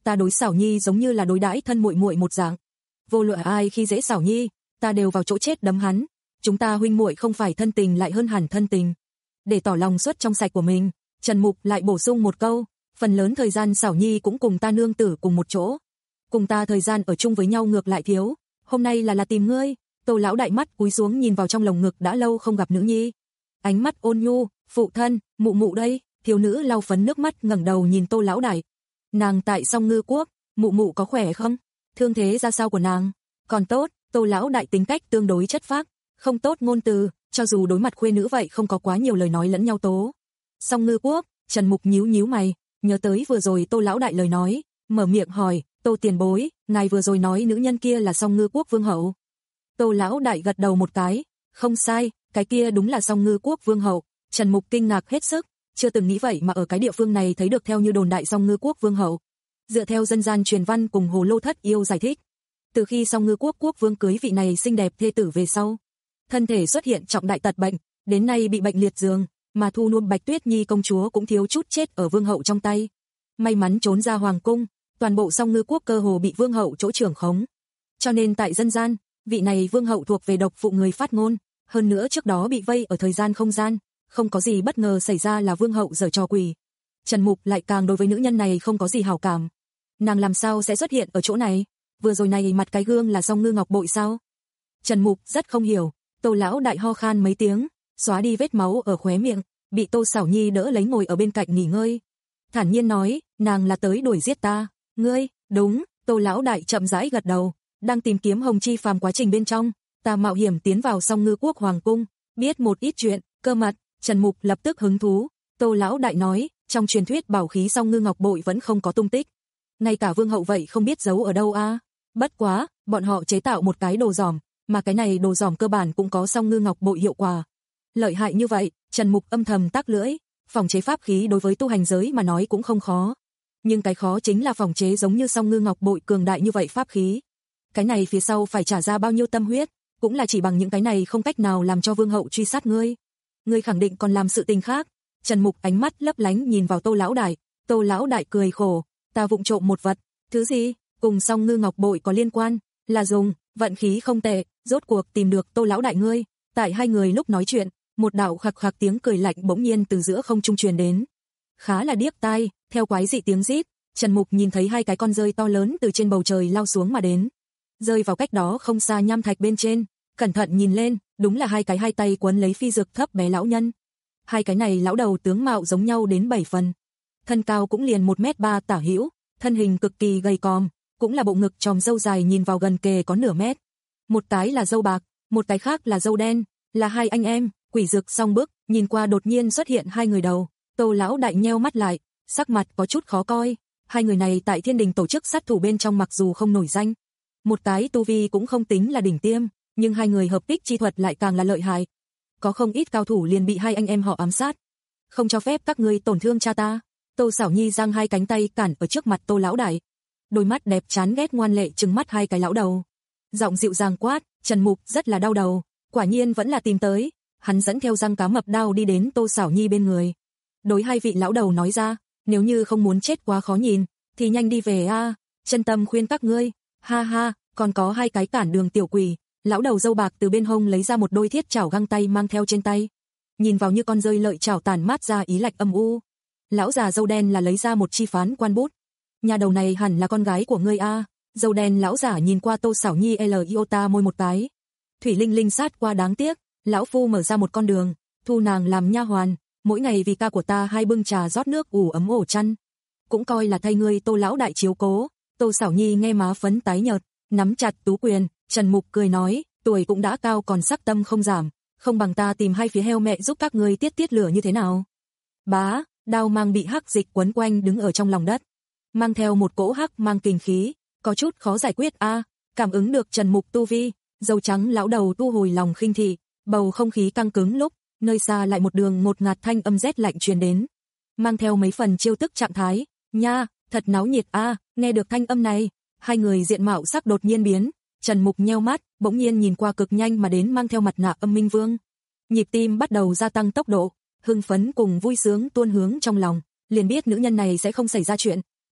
Speaker 2: ta đối Xảo Nhi giống như là đối đãi thân muội muội một dạng. Vô luận ai khi dễ Xảo Nhi, ta đều vào chỗ chết đấm hắn. Chúng ta huynh muội không phải thân tình lại hơn hẳn thân tình. Để tỏ lòng suất trong sạch của mình, Trần Mục lại bổ sung một câu, phần lớn thời gian Xảo Nhi cũng cùng ta nương tử cùng một chỗ. Cùng ta thời gian ở chung với nhau ngược lại thiếu, hôm nay là là tìm ngươi. Tô lão đại mắt cúi xuống nhìn vào trong lồng ngực đã lâu không gặp nữ nhi. Ánh mắt ôn nhu, phụ thân, mụ mụ đây, thiếu nữ lau phấn nước mắt ngẩng đầu nhìn Tô lão đại. Nàng tại Song Ngư Quốc, mụ mụ có khỏe không? Thương thế ra sao của nàng? Còn tốt, Tô lão đại tính cách tương đối chất phác, không tốt ngôn từ, cho dù đối mặt khuê nữ vậy không có quá nhiều lời nói lẫn nhau tố. Song Ngư Quốc, Trần Mục nhíu nhíu mày, nhớ tới vừa rồi Tô lão đại lời nói, mở miệng hỏi, Tô tiền bối, ngài vừa rồi nói nữ nhân kia là Song Ngư Quốc vương hậu. Tô lão đại gật đầu một cái, không sai, cái kia đúng là Song Ngư Quốc vương hậu. Trần Mục kinh ngạc hết sức, chưa từng nghĩ vậy mà ở cái địa phương này thấy được theo như đồn đại Song Ngư Quốc vương hậu. Dựa theo dân gian truyền văn cùng Hồ Lô Thất yêu giải thích, từ khi Song Ngư Quốc quốc vương cưới vị này xinh đẹp thê tử về sau, thân thể xuất hiện trọng đại tật bệnh, đến nay bị bệnh liệt giường, mà thu nuông Bạch Tuyết Nhi công chúa cũng thiếu chút chết ở vương hậu trong tay. May mắn trốn ra hoàng cung, toàn bộ Song Ngư Quốc cơ hồ bị vương hậu chỗ trưởng khống. Cho nên tại dân gian, vị này vương hậu thuộc về độc phụ người phát ngôn, hơn nữa trước đó bị vây ở thời gian không gian, không có gì bất ngờ xảy ra là vương hậu giở trò quỷ. Trần Mục lại càng đối với nữ nhân này không có gì hảo cảm. Nàng làm sao sẽ xuất hiện ở chỗ này? Vừa rồi này mặt cái gương là Song Ngư Ngọc Bội sao? Trần Mục rất không hiểu. Tô lão đại ho khan mấy tiếng, xóa đi vết máu ở khóe miệng, bị Tô Xảo Nhi đỡ lấy ngồi ở bên cạnh nghỉ ngơi. Thản nhiên nói, nàng là tới đuổi giết ta. Ngươi, đúng, Tô lão đại chậm rãi gật đầu, đang tìm kiếm Hồng Chi Phàm quá trình bên trong, ta mạo hiểm tiến vào Song Ngư Quốc hoàng cung, biết một ít chuyện, cơ mật. Trần Mục lập tức hứng thú. Tô lão đại nói, trong truyền thuyết bảo khí Song Ngư Ngọc Bội vẫn không có tung tích, ngay cả vương hậu vậy không biết giấu ở đâu a. À? Bất quá, bọn họ chế tạo một cái đồ giòm, mà cái này đồ giòm cơ bản cũng có Song Ngư Ngọc Bội hiệu quả. Lợi hại như vậy, Trần Mục âm thầm tắc lưỡi, phòng chế pháp khí đối với tu hành giới mà nói cũng không khó, nhưng cái khó chính là phòng chế giống như Song Ngư Ngọc Bội cường đại như vậy pháp khí. Cái này phía sau phải trả ra bao nhiêu tâm huyết, cũng là chỉ bằng những cái này không cách nào làm cho vương hậu truy sát ngươi. Ngươi khẳng định còn làm sự tình khác. Trần Mục ánh mắt lấp lánh nhìn vào Tô lão đại. Tô lão đại cười khổ, ta vụng trộm một vật. Thứ gì? Cùng Song Ngư Ngọc Bội có liên quan, là dùng, vận khí không tệ, rốt cuộc tìm được Tô lão đại ngươi. Tại hai người lúc nói chuyện, một đạo khặc khặc tiếng cười lạnh bỗng nhiên từ giữa không trung truyền đến. Khá là điếc tai, theo quái dị tiếng rít, Trần Mục nhìn thấy hai cái con rơi to lớn từ trên bầu trời lao xuống mà đến, rơi vào cách đó không xa nham thạch bên trên. Cẩn thận nhìn lên, đúng là hai cái hai tay quấn lấy phi dược thấp bé lão nhân. Hai cái này lão đầu tướng mạo giống nhau đến bảy phần, thân cao cũng liền một mét ba tả hữu, thân hình cực kỳ gầy còm, cũng là bộ ngực tròm râu dài nhìn vào gần kề có nửa mét. Một cái là râu bạc, một cái khác là râu đen, là hai anh em. Quỷ Dực song bước, nhìn qua đột nhiên xuất hiện hai người đầu, Tô lão đại nheo mắt lại, sắc mặt có chút khó coi. Hai người này tại Thiên Đình tổ chức sát thủ bên trong mặc dù không nổi danh, một cái tu vi cũng không tính là đỉnh tiêm, nhưng hai người hợp kích chi thuật lại càng là lợi hại. Có không ít cao thủ liền bị hai anh em họ ám sát. Không cho phép các ngươi tổn thương cha ta. Tô Xảo Nhi giang hai cánh tay cản ở trước mặt Tô lão đại, đôi mắt đẹp chán ghét ngoan lệ trừng mắt hai cái lão đầu. Giọng dịu dàng quát, Trần Mục rất là đau đầu, quả nhiên vẫn là tìm tới. Hắn dẫn theo răng cá mập đao đi đến Tô Xảo Nhi bên người, đối hai vị lão đầu nói ra, nếu như không muốn chết quá khó nhìn, thì nhanh đi về a, à, chân tâm khuyên các ngươi. Ha ha, còn có hai cái cản đường tiểu quỷ. Lão đầu dâu bạc từ bên hông lấy ra một đôi thiết chảo găng tay mang theo trên tay, nhìn vào như con rơi lợi chảo tàn mát ra ý lạnh âm u. Lão già dâu đen là lấy ra một chi phán quan bút. Nhà đầu này hẳn là con gái của ngươi a. À. Dâu đen lão giả nhìn qua Tô Xảo Nhi liota môi một cái. Thủy Linh Linh sát qua đáng tiếc, lão phu mở ra một con đường, thu nàng làm nha hoàn, mỗi ngày vì ca của ta hai bưng trà rót nước ủ ấm ổ chăn, cũng coi là thay ngươi Tô lão đại chiếu cố. Tô Xảo Nhi nghe má phấn tái nhợt, nắm chặt tú quyền. Trần Mục cười nói, tuổi cũng đã cao còn sắc tâm không giảm, không bằng ta tìm hai phía heo mẹ giúp các ngươi tiết tiết lửa như thế nào. Bá, đao mang bị hắc dịch quấn quanh đứng ở trong lòng đất, mang theo một cỗ hắc mang kinh khí, có chút khó giải quyết a. À, cảm ứng được Trần Mục tu vi, dâu trắng lão đầu tu hồi lòng khinh thị, bầu không khí căng cứng lúc, nơi xa lại một đường ngột ngạt thanh âm rét lạnh truyền đến, mang theo mấy phần chiêu tức trạng thái. Nha, thật náo nhiệt a. À, nghe được thanh âm này, hai người diện mạo sắc đột nhiên biến. Trần Mục nheo mắt, bỗng nhiên nhìn qua cực nhanh mà đến mang theo mặt nạ Âm Minh Vương. Nhịp tim bắt đầu gia tăng tốc độ, hưng phấn cùng vui sướng tuôn hướng trong lòng, liền biết nữ nhân này sẽ không xảy ra chuyện.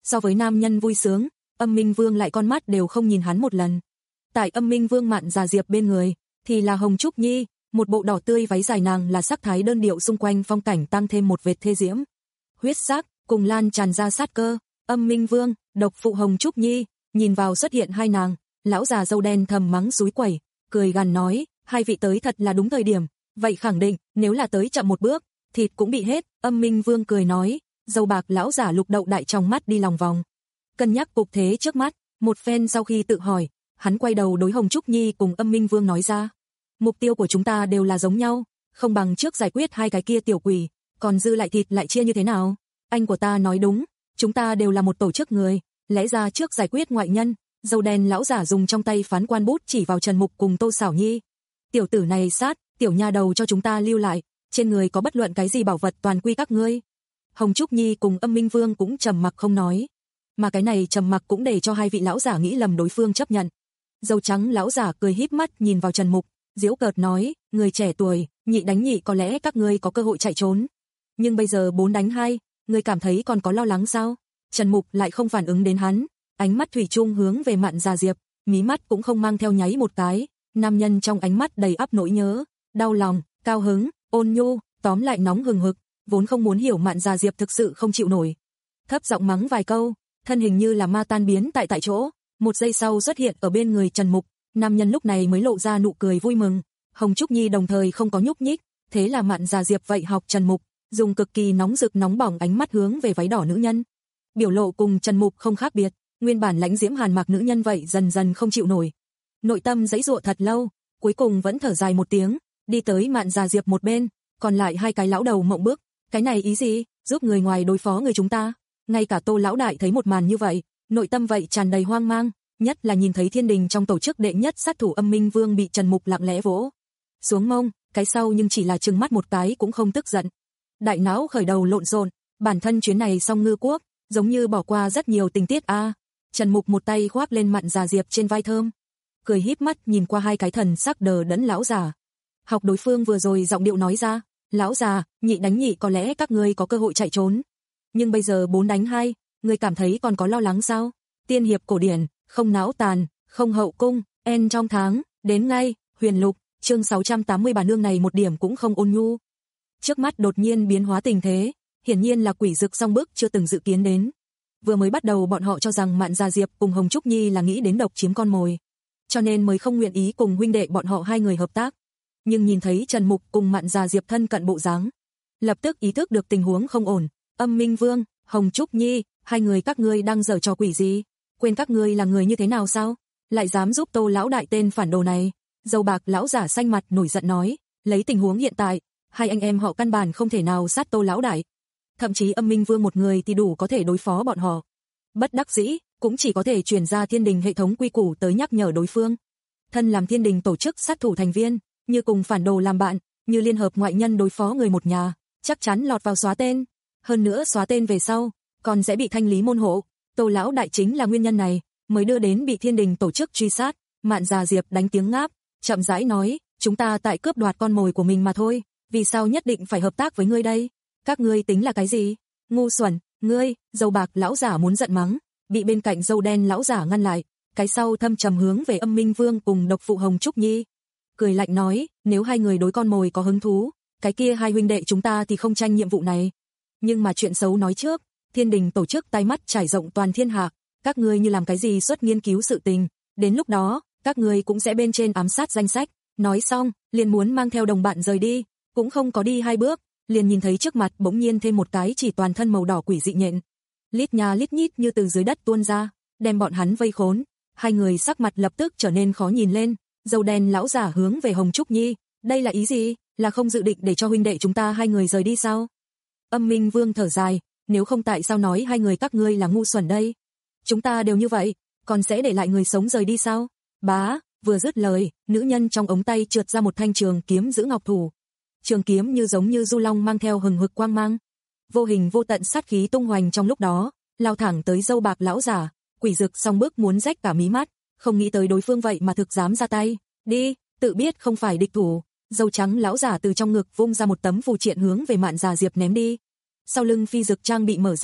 Speaker 2: so với nam nhân vui sướng, Âm Minh Vương lại con mắt đều không nhìn hắn một lần. Tại Âm Minh Vương Mạn Già Diệp bên người, thì là Hồng Trúc Nhi, một bộ đỏ tươi váy dài, nàng là sắc thái đơn điệu, xung quanh phong cảnh tăng thêm một vệt thê diễm. Huyết sắc, cùng lan tràn ra sát cơ, Âm Minh Vương, độc phụ Hồng Trúc Nhi, nhìn vào xuất hiện hai nàng, lão già râu đen thầm mắng xúi quẩy, cười gằn nói, hai vị tới thật là đúng thời điểm, vậy khẳng định, nếu là tới chậm một bước, thịt cũng bị hết. Âm Minh Vương cười nói, dâu bạc lão giả lục đậu đại trong mắt đi lòng vòng. Cân nhắc cục thế trước mắt, một phen sau khi tự hỏi, hắn quay đầu đối Hồng Trúc Nhi cùng Âm Minh Vương nói ra, mục tiêu của chúng ta đều là giống nhau, không bằng trước giải quyết hai cái kia tiểu quỷ, còn dư lại thịt lại chia như thế nào? Anh của ta nói đúng, chúng ta đều là một tổ chức người, lẽ ra trước giải quyết ngoại nhân. Dâu đen lão giả dùng trong tay phán quan bút chỉ vào Trần Mục cùng Tô Xảo Nhi. Tiểu tử này sát, tiểu nha đầu cho chúng ta lưu lại, trên người có bất luận cái gì bảo vật toàn quy các ngươi. Hồng Trúc Nhi cùng Âm Minh Vương cũng trầm mặc không nói, mà cái này trầm mặc cũng để cho hai vị lão giả nghĩ lầm đối phương chấp nhận. Dâu trắng lão giả cười híp mắt nhìn vào Trần Mục, giễu cợt nói, người trẻ tuổi, nhị đánh nhị có lẽ các ngươi có cơ hội chạy trốn, nhưng bây giờ bốn đánh hai, ngươi cảm thấy còn có lo lắng sao? Trần Mục lại không phản ứng đến hắn, ánh mắt thủy chung hướng về Mạn Già Diệp, mí mắt cũng không mang theo nháy một cái, nam nhân trong ánh mắt đầy ắp nỗi nhớ, đau lòng, cao hứng, ôn nhu, tóm lại nóng hừng hực, vốn không muốn hiểu Mạn Già Diệp thực sự không chịu nổi. Thấp giọng mắng vài câu, thân hình như là ma tan biến tại tại chỗ, một giây sau xuất hiện ở bên người Trần Mục, nam nhân lúc này mới lộ ra nụ cười vui mừng. Hồng Trúc Nhi đồng thời không có nhúc nhích, thế là Mạn Già Diệp vậy học Trần Mục, dùng cực kỳ nóng rực nóng bỏng ánh mắt hướng về váy đỏ nữ nhân. Biểu lộ cùng Trần Mục không khác biệt, nguyên bản lãnh diễm hàn mặc nữ nhân vậy dần dần không chịu nổi. Nội tâm giãy giụa thật lâu, cuối cùng vẫn thở dài một tiếng, đi tới Mạn Già Diệp một bên, còn lại hai cái lão đầu mộng bức, cái này ý gì, giúp người ngoài đối phó người chúng ta? Ngay cả Tô lão đại thấy một màn như vậy, nội tâm vậy tràn đầy hoang mang, nhất là nhìn thấy thiên đình trong tổ chức đệ nhất sát thủ Âm Minh Vương bị Trần Mục lặng lẽ vỗ xuống mông, cái sau nhưng chỉ là trừng mắt một cái cũng không tức giận. Đại não khởi đầu lộn xộn, bản thân chuyến này song ngư quốc, giống như bỏ qua rất nhiều tình tiết a. À. Trần Mục một tay khoác lên Mạn Già Diệp trên vai thơm, cười híp mắt nhìn qua hai cái thần sắc đờ đẫn lão già. Học đối phương vừa rồi giọng điệu nói ra, lão già, nhị đánh nhị có lẽ các ngươi có cơ hội chạy trốn, nhưng bây giờ bốn đánh hai, ngươi cảm thấy còn có lo lắng sao? Tiên hiệp cổ điển, không não tàn, không hậu cung, en trong tháng, đến ngay, Huyền Lục, chương sáu trăm tám mươi bà nương này một điểm cũng không ôn nhu. Trước mắt đột nhiên biến hóa tình thế, hiển nhiên là quỷ dực song bước chưa từng dự kiến đến. Vừa mới bắt đầu bọn họ cho rằng Mạn Già Diệp cùng Hồng Trúc Nhi là nghĩ đến độc chiếm con mồi, cho nên mới không nguyện ý cùng huynh đệ bọn họ hai người hợp tác. Nhưng nhìn thấy Trần Mục cùng Mạn Già Diệp thân cận bộ dáng, lập tức ý thức được tình huống không ổn. Âm Minh Vương, Hồng Trúc Nhi, hai người các ngươi đang giở trò quỷ gì? Quên các ngươi là người như thế nào sao? Lại dám giúp Tô lão đại tên phản đồ này? Dâu bạc lão giả xanh mặt nổi giận nói, lấy tình huống hiện tại, hai anh em họ căn bản không thể nào sát Tô lão đại. Thậm chí Âm Minh Vương một người thì đủ có thể đối phó bọn họ. Bất đắc dĩ, cũng chỉ có thể chuyển ra thiên đình hệ thống quy củ tới nhắc nhở đối phương. Thân làm thiên đình tổ chức sát thủ thành viên, như cùng phản đồ làm bạn, như liên hợp ngoại nhân đối phó người một nhà, chắc chắn lọt vào xóa tên. Hơn nữa xóa tên về sau, còn sẽ bị thanh lý môn hộ. Tô lão đại chính là nguyên nhân này, mới đưa đến bị thiên đình tổ chức truy sát. Mạn Già Diệp đánh tiếng ngáp, chậm rãi nói, chúng ta tại cướp đoạt con mồi của mình mà thôi, vì sao nhất định phải hợp tác với ngươi đây? Các ngươi tính là cái gì? Ngu xuẩn, ngươi, dâu bạc lão giả muốn giận mắng, bị bên cạnh dâu đen lão giả ngăn lại, cái sau thâm trầm hướng về Âm Minh Vương cùng độc phụ Hồng Trúc Nhi. Cười lạnh nói, nếu hai người đối con mồi có hứng thú, cái kia hai huynh đệ chúng ta thì không tranh nhiệm vụ này. Nhưng mà chuyện xấu nói trước, thiên đình tổ chức tai mắt trải rộng toàn thiên hạ, các ngươi như làm cái gì xuất nghiên cứu sự tình, đến lúc đó, các ngươi cũng sẽ bên trên ám sát danh sách. Nói xong, liền muốn mang theo đồng bạn rời đi, cũng không có đi hai bước, liền nhìn thấy trước mặt bỗng nhiên thêm một cái chỉ toàn thân màu đỏ quỷ dị nhện. Lít nha lít nhít như từ dưới đất tuôn ra, đem bọn hắn vây khốn. Hai người sắc mặt lập tức trở nên khó nhìn lên, dâu đen lão giả hướng về Hồng Trúc Nhi, đây là ý gì, là không dự định để cho huynh đệ chúng ta hai người rời đi sao? Âm Minh Vương thở dài, nếu không tại sao nói hai người các ngươi là ngu xuẩn đây? Chúng ta đều như vậy, còn sẽ để lại người sống rời đi sao? Bá, vừa dứt lời, nữ nhân trong ống tay trượt ra một thanh trường kiếm giữ ngọc thủ. Trường kiếm như giống như du long mang theo hừng hực quang mang. Vô hình vô tận sát khí tung hoành trong lúc đó, lao thẳng tới dâu bạc lão giả, quỷ dực song bước muốn rách cả mí mắt, không nghĩ tới đối phương vậy mà thực dám ra tay. Đi, tự biết không phải địch thủ. Dâu trắng lão giả từ trong ngực vung ra một tấm phù triện hướng về Mạn Già Diệp ném đi. Sau lưng phi dực trang bị mở ra,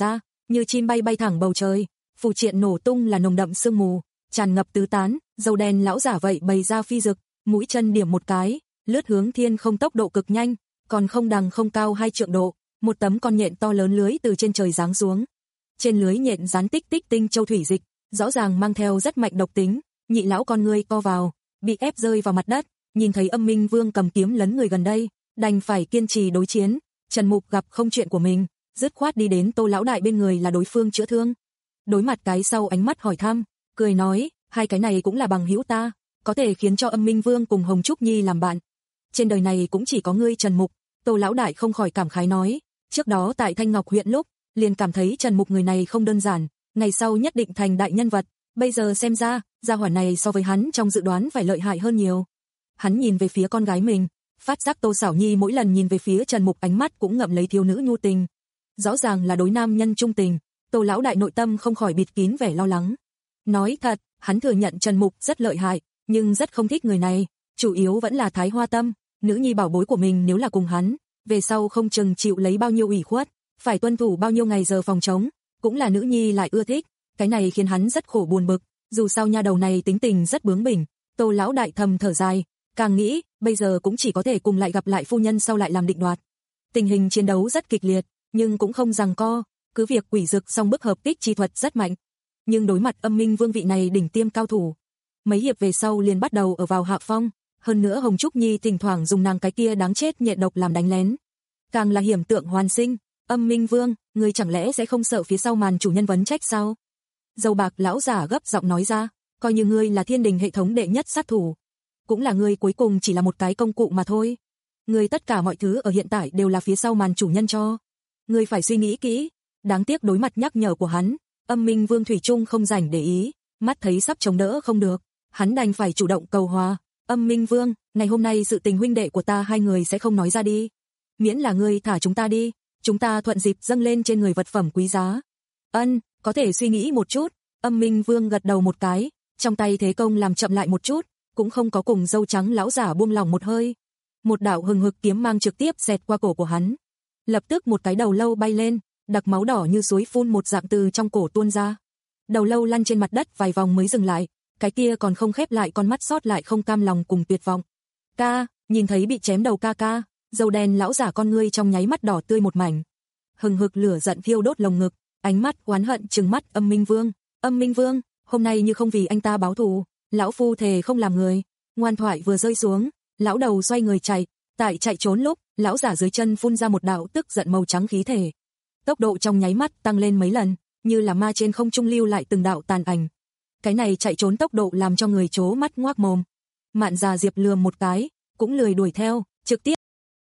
Speaker 2: như chim bay bay thẳng bầu trời, phù triện nổ tung là nồng đậm sương mù, tràn ngập tứ tán, dầu đen lão giả vậy bày ra phi dực, mũi chân điểm một cái, lướt hướng thiên không tốc độ cực nhanh, còn không đằng không cao hai trượng độ, một tấm con nhện to lớn lưới từ trên trời giáng xuống. Trên lưới nhện dán tích tích tinh châu thủy dịch, rõ ràng mang theo rất mạnh độc tính, nhị lão con ngươi co vào, bị ép rơi vào mặt đất, nhìn thấy Âm Minh Vương cầm kiếm lấn người gần đây, đành phải kiên trì đối chiến. Trần Mục gặp không chuyện của mình, dứt khoát đi đến Tô lão đại bên người là đối phương chữa thương. Đối mặt cái sau ánh mắt hỏi thăm, cười nói, hai cái này cũng là bằng hữu ta, có thể khiến cho Âm Minh Vương cùng Hồng Trúc Nhi làm bạn. Trên đời này cũng chỉ có ngươi Trần Mục, Tô lão đại không khỏi cảm khái nói, trước đó tại Thanh Ngọc huyện lúc, liền cảm thấy Trần Mục người này không đơn giản, ngày sau nhất định thành đại nhân vật, bây giờ xem ra, gia hỏa này so với hắn trong dự đoán phải lợi hại hơn nhiều. Hắn nhìn về phía con gái mình, phát giác Tô Sảo Nhi mỗi lần nhìn về phía Trần Mục ánh mắt cũng ngậm lấy thiếu nữ nhu tình. Rõ ràng là đối nam nhân trung tình, Tô lão đại nội tâm không khỏi bịt kín vẻ lo lắng. Nói thật, hắn thừa nhận Trần Mục rất lợi hại, nhưng rất không thích người này, chủ yếu vẫn là Thái Hoa Tâm, nữ nhi bảo bối của mình nếu là cùng hắn, về sau không chừng chịu lấy bao nhiêu ủy khuất, phải tuân thủ bao nhiêu ngày giờ phòng chống, cũng là nữ nhi lại ưa thích, cái này khiến hắn rất khổ buồn bực, dù sao nha đầu này tính tình rất bướng bỉnh. Tô lão đại thầm thở dài, càng nghĩ, bây giờ cũng chỉ có thể cùng lại gặp lại phu nhân sau lại làm định đoạt. Tình hình chiến đấu rất kịch liệt, nhưng cũng không giằng co, cứ việc quỷ dực song bức hợp kích chi thuật rất mạnh, nhưng đối mặt Âm Minh Vương vị này đỉnh tiêm cao thủ, mấy hiệp về sau liền bắt đầu ở vào hạ phong, hơn nữa Hồng Trúc Nhi thỉnh thoảng dùng nàng cái kia đáng chết nhện độc làm đánh lén, càng là hiểm tượng hoàn sinh. Âm Minh Vương, ngươi chẳng lẽ sẽ không sợ phía sau màn chủ nhân vấn trách sao? Dâu bạc lão giả gấp giọng nói ra, coi như ngươi là thiên đình hệ thống đệ nhất sát thủ, cũng là ngươi cuối cùng chỉ là một cái công cụ mà thôi. Ngươi tất cả mọi thứ ở hiện tại đều là phía sau màn chủ nhân cho. Ngươi phải suy nghĩ kỹ. Đáng tiếc đối mặt nhắc nhở của hắn, Âm Minh Vương thủy chung không rảnh để ý, mắt thấy sắp chống đỡ không được, hắn đành phải chủ động cầu hòa. Âm Minh Vương, ngày hôm nay sự tình huynh đệ của ta hai người sẽ không nói ra đi, miễn là ngươi thả chúng ta đi, chúng ta thuận dịp dâng lên trên người vật phẩm quý giá. Ân, có thể suy nghĩ một chút. Âm Minh Vương gật đầu một cái, trong tay thế công làm chậm lại một chút, cũng không có cùng dâu trắng lão giả buông lỏng một hơi. Một đạo hừng hực kiếm mang trực tiếp xẹt qua cổ của hắn. Lập tức một cái đầu lâu bay lên, đặc máu đỏ như suối phun một dạng từ trong cổ tuôn ra. Đầu lâu lăn trên mặt đất vài vòng mới dừng lại, cái kia còn không khép lại con mắt sót lại không cam lòng cùng tuyệt vọng. Ca, nhìn thấy bị chém đầu ca ca, dâu đen lão giả con ngươi trong nháy mắt đỏ tươi một mảnh. Hừng hực lửa giận thiêu đốt lồng ngực, ánh mắt oán hận trừng mắt Âm Minh Vương. Âm Minh Vương, hôm nay như không vì anh ta báo thù, lão phu thề không làm người. Ngoan thoại vừa rơi xuống, lão đầu xoay người chạy, tại chạy trốn lúc, lão giả dưới chân phun ra một đạo tức giận màu trắng khí thể. Tốc độ trong nháy mắt tăng lên mấy lần, như là ma trên không trung lưu lại từng đạo tàn ảnh. Cái này chạy trốn tốc độ làm cho người chố mắt ngoác mồm. Mạn Già Diệp lườm một cái, cũng lười đuổi theo, trực tiếp.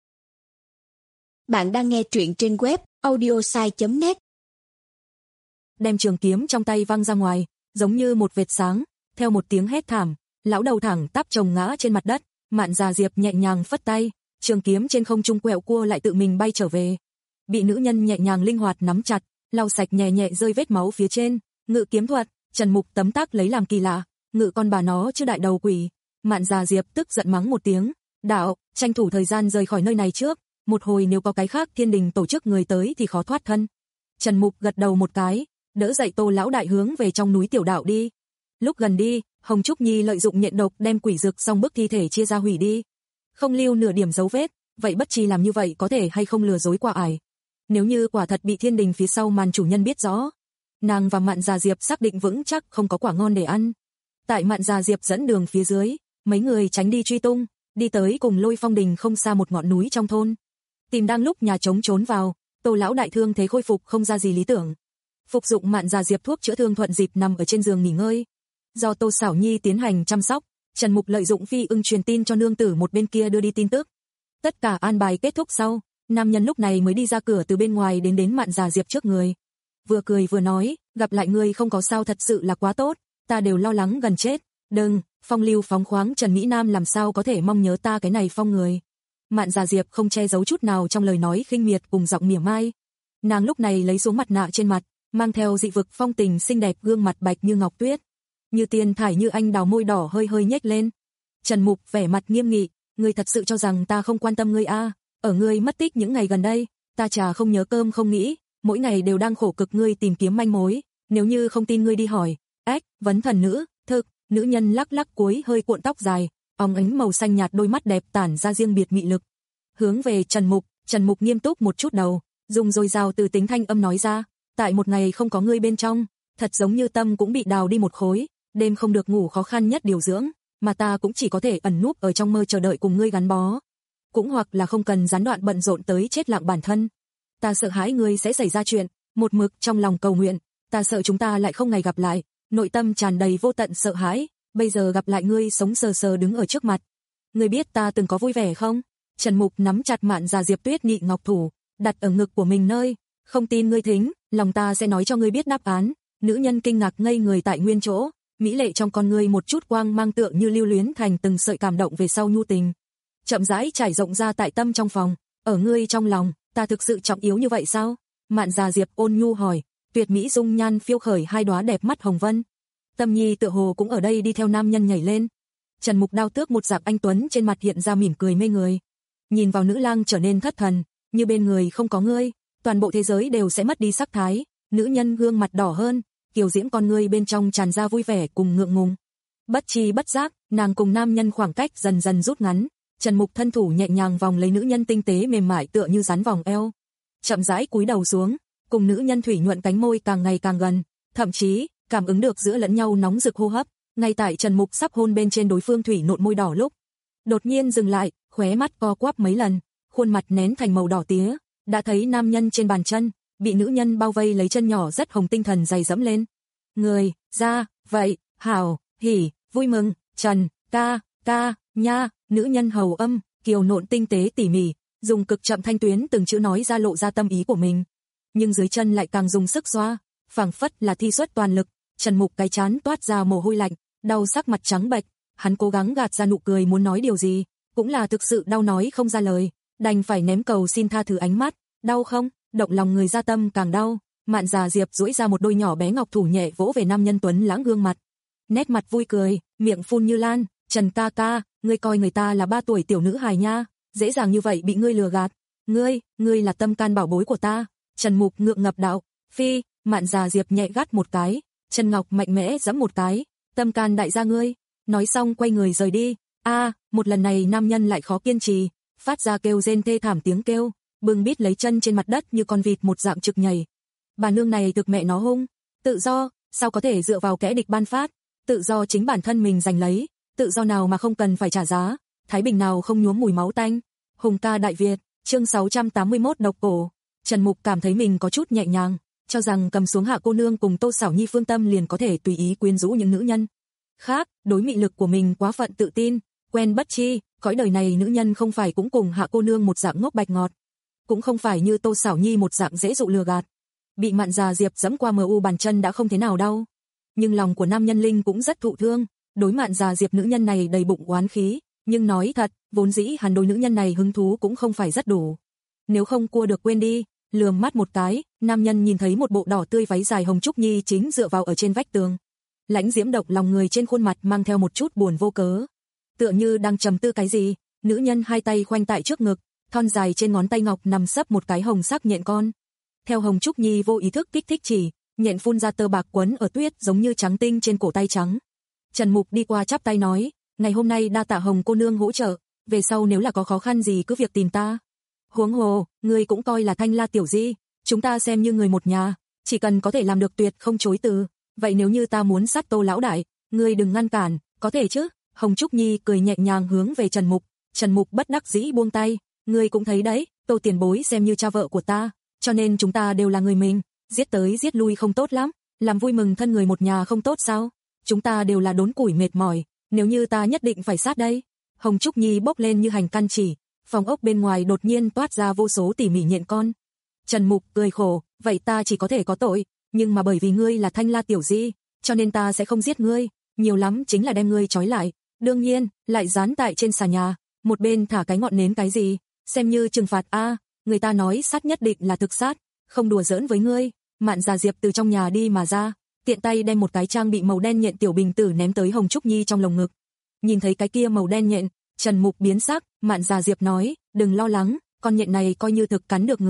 Speaker 3: Bạn đang nghe truyện trên web audiosai chấm net.
Speaker 2: Đem trường kiếm trong tay văng ra ngoài, giống như một vệt sáng, theo một tiếng hét thảm, lão đầu thẳng tắp chồng ngã trên mặt đất. Mạn Già Diệp nhẹ nhàng phất tay, trường kiếm trên không trung quẹo cua lại tự mình bay trở về. Bị nữ nhân nhẹ nhàng linh hoạt nắm chặt, lau sạch nhẹ nhẹ rơi vết máu phía trên. Ngự kiếm thuật, Trần Mục tấm tắc lấy làm kỳ lạ, ngự con bà nó chứ đại đầu quỷ. Mạn Già Diệp tức giận mắng một tiếng, đạo, tranh thủ thời gian rời khỏi nơi này trước, một hồi nếu có cái khác thiên đình tổ chức người tới thì khó thoát thân. Trần Mục gật đầu một cái, đỡ dậy Tô lão đại hướng về trong núi tiểu đạo đi. Lúc gần đi, Hồng Trúc Nhi lợi dụng nhện độc đem quỷ dược xong bức thi thể chia ra hủy đi, không lưu nửa điểm dấu vết. Vậy bất chi làm như vậy có thể hay không lừa dối qua ải? Nếu như quả thật bị thiên đình phía sau màn chủ nhân biết rõ, nàng và Mạn Già Diệp xác định vững chắc không có quả ngon để ăn. Tại Mạn Già Diệp dẫn đường phía dưới, mấy người tránh đi truy tung, đi tới cùng Lôi Phong Đình không xa một ngọn núi trong thôn. Tìm đang lúc nhà trống trốn vào, Tô lão đại thương thế khôi phục không ra gì lý tưởng. Phục dụng Mạn Già Diệp thuốc chữa thương thuận dịp nằm ở trên giường nghỉ ngơi. Do Tô Sảo Nhi tiến hành chăm sóc, Trần Mục lợi dụng phi ưng truyền tin cho nương tử một bên kia đưa đi tin tức. Tất cả an bài kết thúc sau, nam nhân lúc này mới đi ra cửa từ bên ngoài đến đến Mạn Già Diệp trước người. Vừa cười vừa nói, gặp lại ngươi không có sao thật sự là quá tốt, ta đều lo lắng gần chết. Đừng, phong lưu phóng khoáng Trần Mỹ Nam làm sao có thể mong nhớ ta cái này phong người. Mạn Già Diệp không che giấu chút nào trong lời nói khinh miệt cùng giọng mỉa mai. Nàng lúc này lấy xuống mặt nạ trên mặt, mang theo dị vực phong tình xinh đẹp, gương mặt bạch như ngọc tuyết, như tiên thải như anh đào, môi đỏ hơi hơi nhếch lên. Trần Mục vẻ mặt nghiêm nghị, ngươi thật sự cho rằng ta không quan tâm ngươi a? À? Ở ngươi mất tích những ngày gần đây, ta chả không nhớ cơm không nghĩ, mỗi ngày đều đang khổ cực ngươi tìm kiếm manh mối, nếu như không tin ngươi đi hỏi. Ếch, vấn thần nữ, thực, nữ nhân lắc lắc cuối hơi cuộn tóc dài, óng ánh màu xanh nhạt đôi mắt đẹp tản ra riêng biệt mị lực. Hướng về Trần Mục, Trần Mục nghiêm túc một chút đầu, dùng dồi dào từ tính thanh âm nói ra, tại một ngày không có ngươi bên trong, thật giống như tâm cũng bị đào đi một khối, đêm không được ngủ khó khăn nhất điều dưỡng, mà ta cũng chỉ có thể ẩn núp ở trong mơ chờ đợi cùng ngươi gắn bó. Cũng hoặc là không cần gián đoạn bận rộn tới chết lặng bản thân. Ta sợ hãi ngươi sẽ xảy ra chuyện, một mực trong lòng cầu nguyện, ta sợ chúng ta lại không ngày gặp lại, nội tâm tràn đầy vô tận sợ hãi, bây giờ gặp lại ngươi sống sờ sờ đứng ở trước mặt. Ngươi biết ta từng có vui vẻ không? Trần Mục nắm chặt Mạn Già Diệp Tuyết nị ngọc thủ, đặt ở ngực của mình nơi, không tin ngươi thính, lòng ta sẽ nói cho ngươi biết đáp án. Nữ nhân kinh ngạc ngây người tại nguyên chỗ, mỹ lệ trong con ngươi một chút quang mang tựa như lưu luyến thành từng sợi cảm động về sau nhu tình. Chậm rãi trải rộng ra tại tâm trong phòng, ở ngươi trong lòng, ta thực sự trọng yếu như vậy sao? Mạn Già Diệp ôn nhu hỏi, tuyệt mỹ dung nhan phiêu khởi hai đóa đẹp mắt hồng vân. Tâm Nhi tựa hồ cũng ở đây đi theo nam nhân nhảy lên. Trần Mục đao tước một dạng anh tuấn trên mặt hiện ra mỉm cười mê người. Nhìn vào nữ lang trở nên thất thần, như bên người không có ngươi, toàn bộ thế giới đều sẽ mất đi sắc thái. Nữ nhân gương mặt đỏ hơn, kiều diễm con ngươi bên trong tràn ra vui vẻ cùng ngượng ngùng. Bất chi bất giác, nàng cùng nam nhân khoảng cách dần dần rút ngắn. Trần Mục thân thủ nhẹ nhàng vòng lấy nữ nhân tinh tế mềm mại tựa như rắn vòng eo, chậm rãi cúi đầu xuống, cùng nữ nhân thủy nhuận cánh môi càng ngày càng gần, thậm chí cảm ứng được giữa lẫn nhau nóng rực hô hấp. Ngay tại Trần Mục sắp hôn bên trên đối phương thủy nộn môi đỏ lúc, đột nhiên dừng lại, khóe mắt co quắp mấy lần, khuôn mặt nén thành màu đỏ tía, đã thấy nam nhân trên bàn chân bị nữ nhân bao vây lấy chân nhỏ rất hồng tinh thần dày dẫm lên. Người, ra, vậy, hảo, hỉ, vui mừng, Trần, ca, ca, nha, nữ nhân hầu âm, kiều nộn tinh tế tỉ mỉ, dùng cực chậm thanh tuyến từng chữ nói ra lộ ra tâm ý của mình. Nhưng dưới chân lại càng dùng sức xoa, phảng phất là thi xuất toàn lực. Trần Mục cái chán toát ra mồ hôi lạnh, đau sắc mặt trắng bệch, hắn cố gắng gạt ra nụ cười muốn nói điều gì, cũng là thực sự đau nói không ra lời, đành phải ném cầu xin tha thứ ánh mắt. Đau không? Động lòng người ra tâm càng đau. Mạn Già Diệp duỗi ra một đôi nhỏ bé ngọc thủ nhẹ vỗ về nam nhân tuấn lãng gương mặt, nét mặt vui cười, miệng phun như lan. Trần ca ca, ngươi coi người ta là ba tuổi tiểu nữ hài nha, dễ dàng như vậy bị ngươi lừa gạt. Ngươi, ngươi là tâm can bảo bối của ta. Trần Mục ngượng ngập đạo. Phi. Mạn Già Diệp nhẹ gắt một cái, chân ngọc mạnh mẽ giẫm một cái. Tâm can đại gia ngươi. Nói xong quay người rời đi. A, à, một lần này nam nhân lại khó kiên trì, phát ra kêu rên thê thảm tiếng kêu, bưng bít lấy chân trên mặt đất như con vịt một dạng trực nhảy. Bà nương này thực mẹ nó hung. Tự do, sao có thể dựa vào kẻ địch ban phát? Tự do chính bản thân mình giành lấy, tự do nào mà không cần phải trả giá, thái bình nào không nhuốm mùi máu tanh. Hùng ca Đại Việt, chương sáu trăm tám mươi mốt độc cổ. Trần Mục cảm thấy mình có chút nhẹ nhàng, cho rằng cầm xuống Hạ cô nương cùng Tô Xảo Nhi phương tâm liền có thể tùy ý quyến rũ những nữ nhân khác, đối mị lực của mình quá phận tự tin, quen bất chi, cõi đời này nữ nhân không phải cũng cùng Hạ cô nương một dạng ngốc bạch ngọt, cũng không phải như Tô Xảo Nhi một dạng dễ dụ lừa gạt. Bị Mạn Già Diệp giẫm qua mờ u bàn chân đã không thế nào đau, nhưng lòng của nam nhân linh cũng rất thụ thương, đối Mạn Già Diệp nữ nhân này đầy bụng oán khí, nhưng nói thật, vốn dĩ hắn đối nữ nhân này hứng thú cũng không phải rất đủ. Nếu không cua được quên đi. Lườm mắt một cái, nam nhân nhìn thấy một bộ đỏ tươi váy dài hồng trúc nhi chính dựa vào ở trên vách tường. Lãnh diễm độc lòng người trên khuôn mặt mang theo một chút buồn vô cớ, tựa như đang trầm tư cái gì. Nữ nhân hai tay khoanh tại trước ngực, thon dài trên ngón tay ngọc nằm sấp một cái hồng sắc nhện con. Theo hồng trúc nhi vô ý thức kích thích chỉ, nhện phun ra tơ bạc quấn ở tuyết giống như trắng tinh trên cổ tay trắng. Trần Mục đi qua chắp tay nói, ngày hôm nay đa tạ Hồng cô nương hỗ trợ, về sau nếu là có khó khăn gì cứ việc tìm ta. Huống hồ, ngươi cũng coi là Thanh La tiểu di, chúng ta xem như người một nhà, chỉ cần có thể làm được tuyệt không chối từ. Vậy nếu như ta muốn sát Tô lão đại, ngươi đừng ngăn cản, có thể chứ? Hồng Trúc Nhi cười nhẹ nhàng hướng về Trần Mục. Trần Mục bất đắc dĩ buông tay, ngươi cũng thấy đấy, Tô tiền bối xem như cha vợ của ta, cho nên chúng ta đều là người mình, giết tới giết lui không tốt lắm, làm vui mừng thân người một nhà không tốt sao? Chúng ta đều là đốn củi mệt mỏi, nếu như ta nhất định phải sát đây. Hồng Trúc Nhi bốc lên như hành căn chỉ, phòng ốc bên ngoài đột nhiên toát ra vô số tỉ mỉ nhện con. Trần Mục cười khổ, vậy ta chỉ có thể có tội, nhưng mà bởi vì ngươi là Thanh La tiểu di, cho nên ta sẽ không giết ngươi, nhiều lắm chính là đem ngươi trói lại, đương nhiên, lại dán tại trên xà nhà, một bên thả cái ngọn nến cái gì, xem như trừng phạt a, à, người ta nói sát nhất định là thực sát, không đùa giỡn với ngươi. Mạn Già Diệp từ trong nhà đi mà ra, tiện tay đem một cái trang bị màu đen nhện tiểu bình tử ném tới Hồng Trúc Nhi trong lồng ngực. Nhìn thấy cái kia màu đen nhện, Trần Mục biến sắc, Mạn Già Diệp nói, đừng lo lắng, con nhện này coi như thực cắn được người,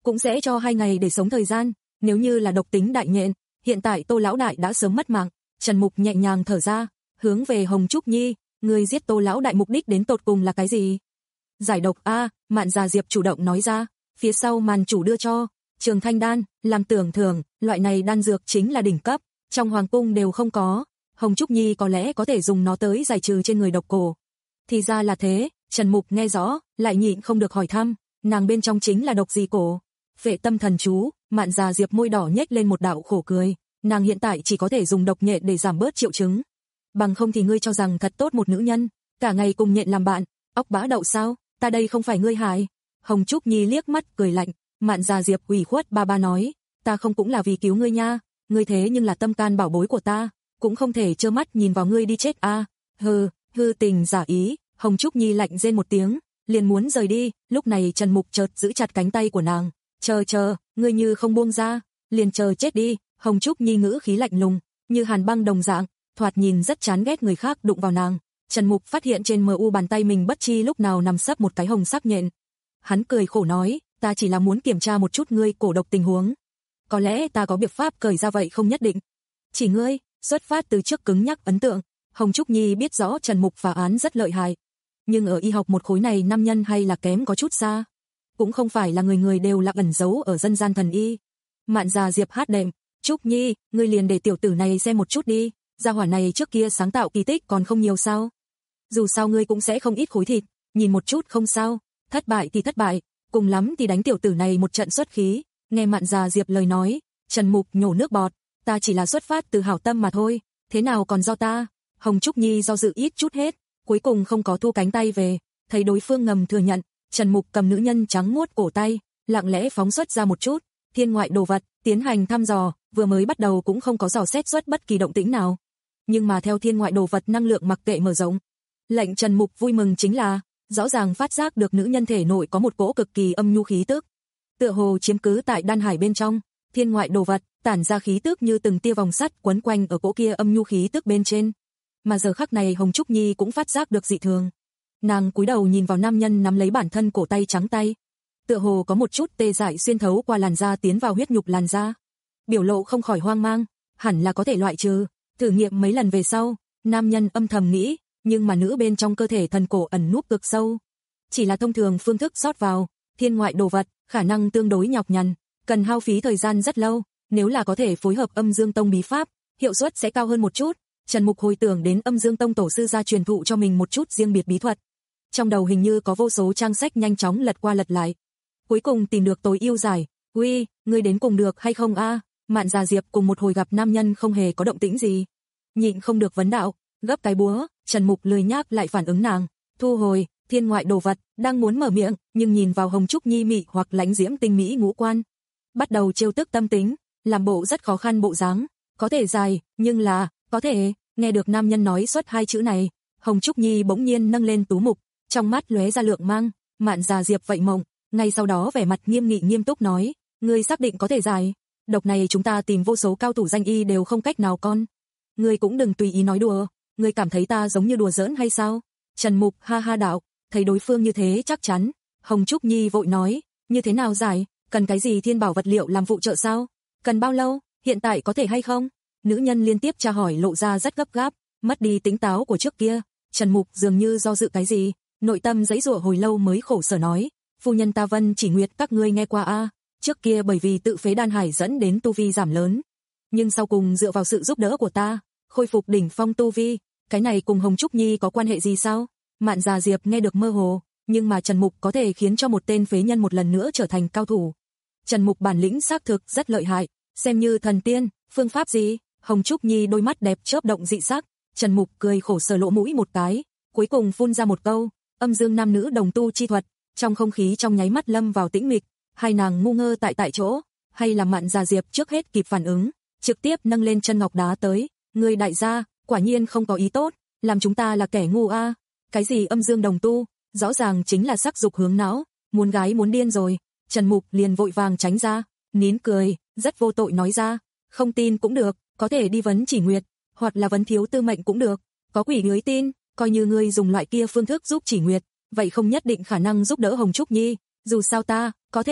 Speaker 2: cũng sẽ cho hai ngày để sống thời gian, nếu như là độc tính đại nhện, hiện tại Tô lão đại đã sớm mất mạng. Trần Mục nhẹ nhàng thở ra, hướng về Hồng Trúc Nhi, người giết Tô lão đại mục đích đến tột cùng là cái gì? Giải độc a, Mạn Già Diệp chủ động nói ra, phía sau màn chủ đưa cho, Trường Thanh đan, làm tưởng thưởng, loại này đan dược chính là đỉnh cấp, trong hoàng cung đều không có, Hồng Trúc Nhi có lẽ có thể dùng nó tới giải trừ trên người độc cổ. Thì ra là thế, Trần Mục nghe rõ, lại nhịn không được hỏi thăm, nàng bên trong chính là độc gì cổ? Vệ tâm thần chú, Mạn Già Diệp môi đỏ nhếch lên một đạo khổ cười, nàng hiện tại chỉ có thể dùng độc nhện để giảm bớt triệu chứng. Bằng không thì ngươi cho rằng thật tốt một nữ nhân, cả ngày cùng nhện làm bạn, óc bã đậu sao, ta đây không phải ngươi hại. Hồng Trúc Nhi liếc mắt cười lạnh, Mạn Già Diệp ủy khuất ba ba nói, ta không cũng là vì cứu ngươi nha, ngươi thế nhưng là tâm can bảo bối của ta, cũng không thể trơ mắt nhìn vào ngươi đi chết a. À. Hừ, hư tình giả ý, Hồng Trúc Nhi lạnh rên một tiếng, liền muốn rời đi, lúc này Trần Mục chợt giữ chặt cánh tay của nàng, chờ chờ, ngươi như không buông ra, liền chờ chết đi. Hồng Trúc Nhi ngữ khí lạnh lùng, như hàn băng đồng dạng, thoạt nhìn rất chán ghét người khác đụng vào nàng. Trần Mục phát hiện trên mờ u bàn tay mình bất chi lúc nào nằm sấp một cái hồng sắc nhện. Hắn cười khổ nói, ta chỉ là muốn kiểm tra một chút ngươi cổ độc tình huống. Có lẽ ta có biện pháp cởi ra vậy không nhất định. Chỉ ngươi, xuất phát từ trước cứng nhắc ấn tượng, Hồng Trúc Nhi biết rõ Trần Mục phá án rất lợi hại. Nhưng ở y học một khối này nam nhân hay là kém có chút xa. Cũng không phải là người người đều là ẩn giấu ở dân gian thần y. Mạn Già Diệp hát đệm, Trúc Nhi, ngươi liền để tiểu tử này xem một chút đi, gia hỏa này trước kia sáng tạo kỳ tích còn không nhiều sao. Dù sao ngươi cũng sẽ không ít khối thịt, nhìn một chút không sao, thất bại thì thất bại, cùng lắm thì đánh tiểu tử này một trận xuất khí. Nghe Mạn Già Diệp lời nói, Trần Mục nhổ nước bọt, ta chỉ là xuất phát từ hảo tâm mà thôi, thế nào còn do ta. Hồng Trúc Nhi do dự ít chút hết, cuối cùng không có thu cánh tay về, thấy đối phương ngầm thừa nhận, Trần Mục cầm nữ nhân trắng muốt cổ tay, lặng lẽ phóng xuất ra một chút thiên ngoại đồ vật, tiến hành thăm dò, vừa mới bắt đầu cũng không có dò xét xuất bất kỳ động tĩnh nào. Nhưng mà theo thiên ngoại đồ vật năng lượng mặc kệ mở rộng, lệnh Trần Mục vui mừng chính là, rõ ràng phát giác được nữ nhân thể nội có một cỗ cực kỳ âm nhu khí tức. Tựa hồ chiếm cứ tại đan hải bên trong, thiên ngoại đồ vật, tản ra khí tức như từng tia vòng sắt quấn quanh ở cỗ kia âm nhu khí tức bên trên. Mà giờ khắc này Hồng Trúc Nhi cũng phát giác được dị thường. Nàng cúi đầu nhìn vào nam nhân nắm lấy bản thân cổ tay trắng tay. Tựa hồ có một chút tê dại xuyên thấu qua làn da tiến vào huyết nhục làn da. Biểu lộ không khỏi hoang mang, hẳn là có thể loại trừ. Thử nghiệm mấy lần về sau, nam nhân âm thầm nghĩ, nhưng mà nữ bên trong cơ thể thần cổ ẩn núp cực sâu. Chỉ là thông thường phương thức rót vào, thiên ngoại đồ vật, khả năng tương đối nhọc nhằn, cần hao phí thời gian rất lâu, nếu là có thể phối hợp Âm Dương Tông bí pháp, hiệu suất sẽ cao hơn một chút. Trần Mục hồi tưởng đến Âm Dương Tông tổ sư gia truyền thụ cho mình một chút riêng biệt bí thuật. Trong đầu hình như có vô số trang sách nhanh chóng lật qua lật lại. Cuối cùng tìm được tối ưu giải, "Uy, ngươi đến cùng được hay không a?" À? Mạn Già Diệp cùng một hồi gặp nam nhân không hề có động tĩnh gì, nhịn không được vấn đạo, gấp cái búa. Trần Mục lười nhác lại phản ứng nàng, thu hồi thiên ngoại đồ vật, đang muốn mở miệng, nhưng nhìn vào Hồng Trúc Nhi mị hoặc lãnh diễm tinh mỹ ngũ quan, bắt đầu trêu tức tâm tính, làm bộ rất khó khăn bộ dáng, có thể dài, nhưng là, có thể. Nghe được nam nhân nói xuất hai chữ này, Hồng Trúc Nhi bỗng nhiên nâng lên tú mục, trong mắt lóe ra lượng mang. Mạn Già Diệp vậy mộng, ngay sau đó vẻ mặt nghiêm nghị nghiêm túc nói, ngươi xác định có thể giải, độc này chúng ta tìm vô số cao thủ danh y đều không cách nào con. Ngươi cũng đừng tùy ý nói đùa, ngươi cảm thấy ta giống như đùa giỡn hay sao? Trần Mục ha ha đạo, thấy đối phương như thế chắc chắn, Hồng Trúc Nhi vội nói, như thế nào giải, cần cái gì thiên bảo vật liệu làm phụ trợ sao? Cần bao lâu, hiện tại có thể hay không? Nữ nhân liên tiếp tra hỏi lộ ra rất gấp gáp, mất đi tính táo của trước kia. Trần Mục dường như do dự cái gì, nội tâm giãy giụa hồi lâu mới khổ sở nói, phu nhân ta Vân Chỉ Nguyệt các ngươi nghe qua a, trước kia bởi vì tự phế đan hải dẫn đến tu vi giảm lớn, nhưng sau cùng dựa vào sự giúp đỡ của ta, khôi phục đỉnh phong tu vi, cái này cùng Hồng Trúc Nhi có quan hệ gì sao? Mạn Già Diệp nghe được mơ hồ, nhưng mà Trần Mục có thể khiến cho một tên phế nhân một lần nữa trở thành cao thủ. Trần Mục bản lĩnh xác thực rất lợi hại, xem như thần tiên, phương pháp gì? Hồng Trúc Nhi đôi mắt đẹp chớp động dị sắc, Trần Mục cười khổ sở lỗ mũi một cái, cuối cùng phun ra một câu, âm dương nam nữ đồng tu chi thuật. Trong không khí trong nháy mắt lâm vào tĩnh mịch, hai nàng ngu ngơ tại tại chỗ, hay là Mạn Già Diệp trước hết kịp phản ứng, trực tiếp nâng lên chân ngọc đá tới, người đại gia, quả nhiên không có ý tốt, làm chúng ta là kẻ ngu a. À. Cái gì âm dương đồng tu, rõ ràng chính là sắc dục hướng não, muốn gái muốn điên rồi. Trần Mục liền vội vàng tránh ra, nín cười, rất vô tội nói ra, không tin cũng được, có thể đi vấn Chỉ Nguyệt, hoặc là vấn Thiếu Tư Mệnh cũng được, có quỷ lưới tin, coi như ngươi dùng loại kia phương thức giúp Chỉ Nguyệt, vậy không nhất định khả năng giúp đỡ Hồng Trúc Nhi, dù sao ta, có thể.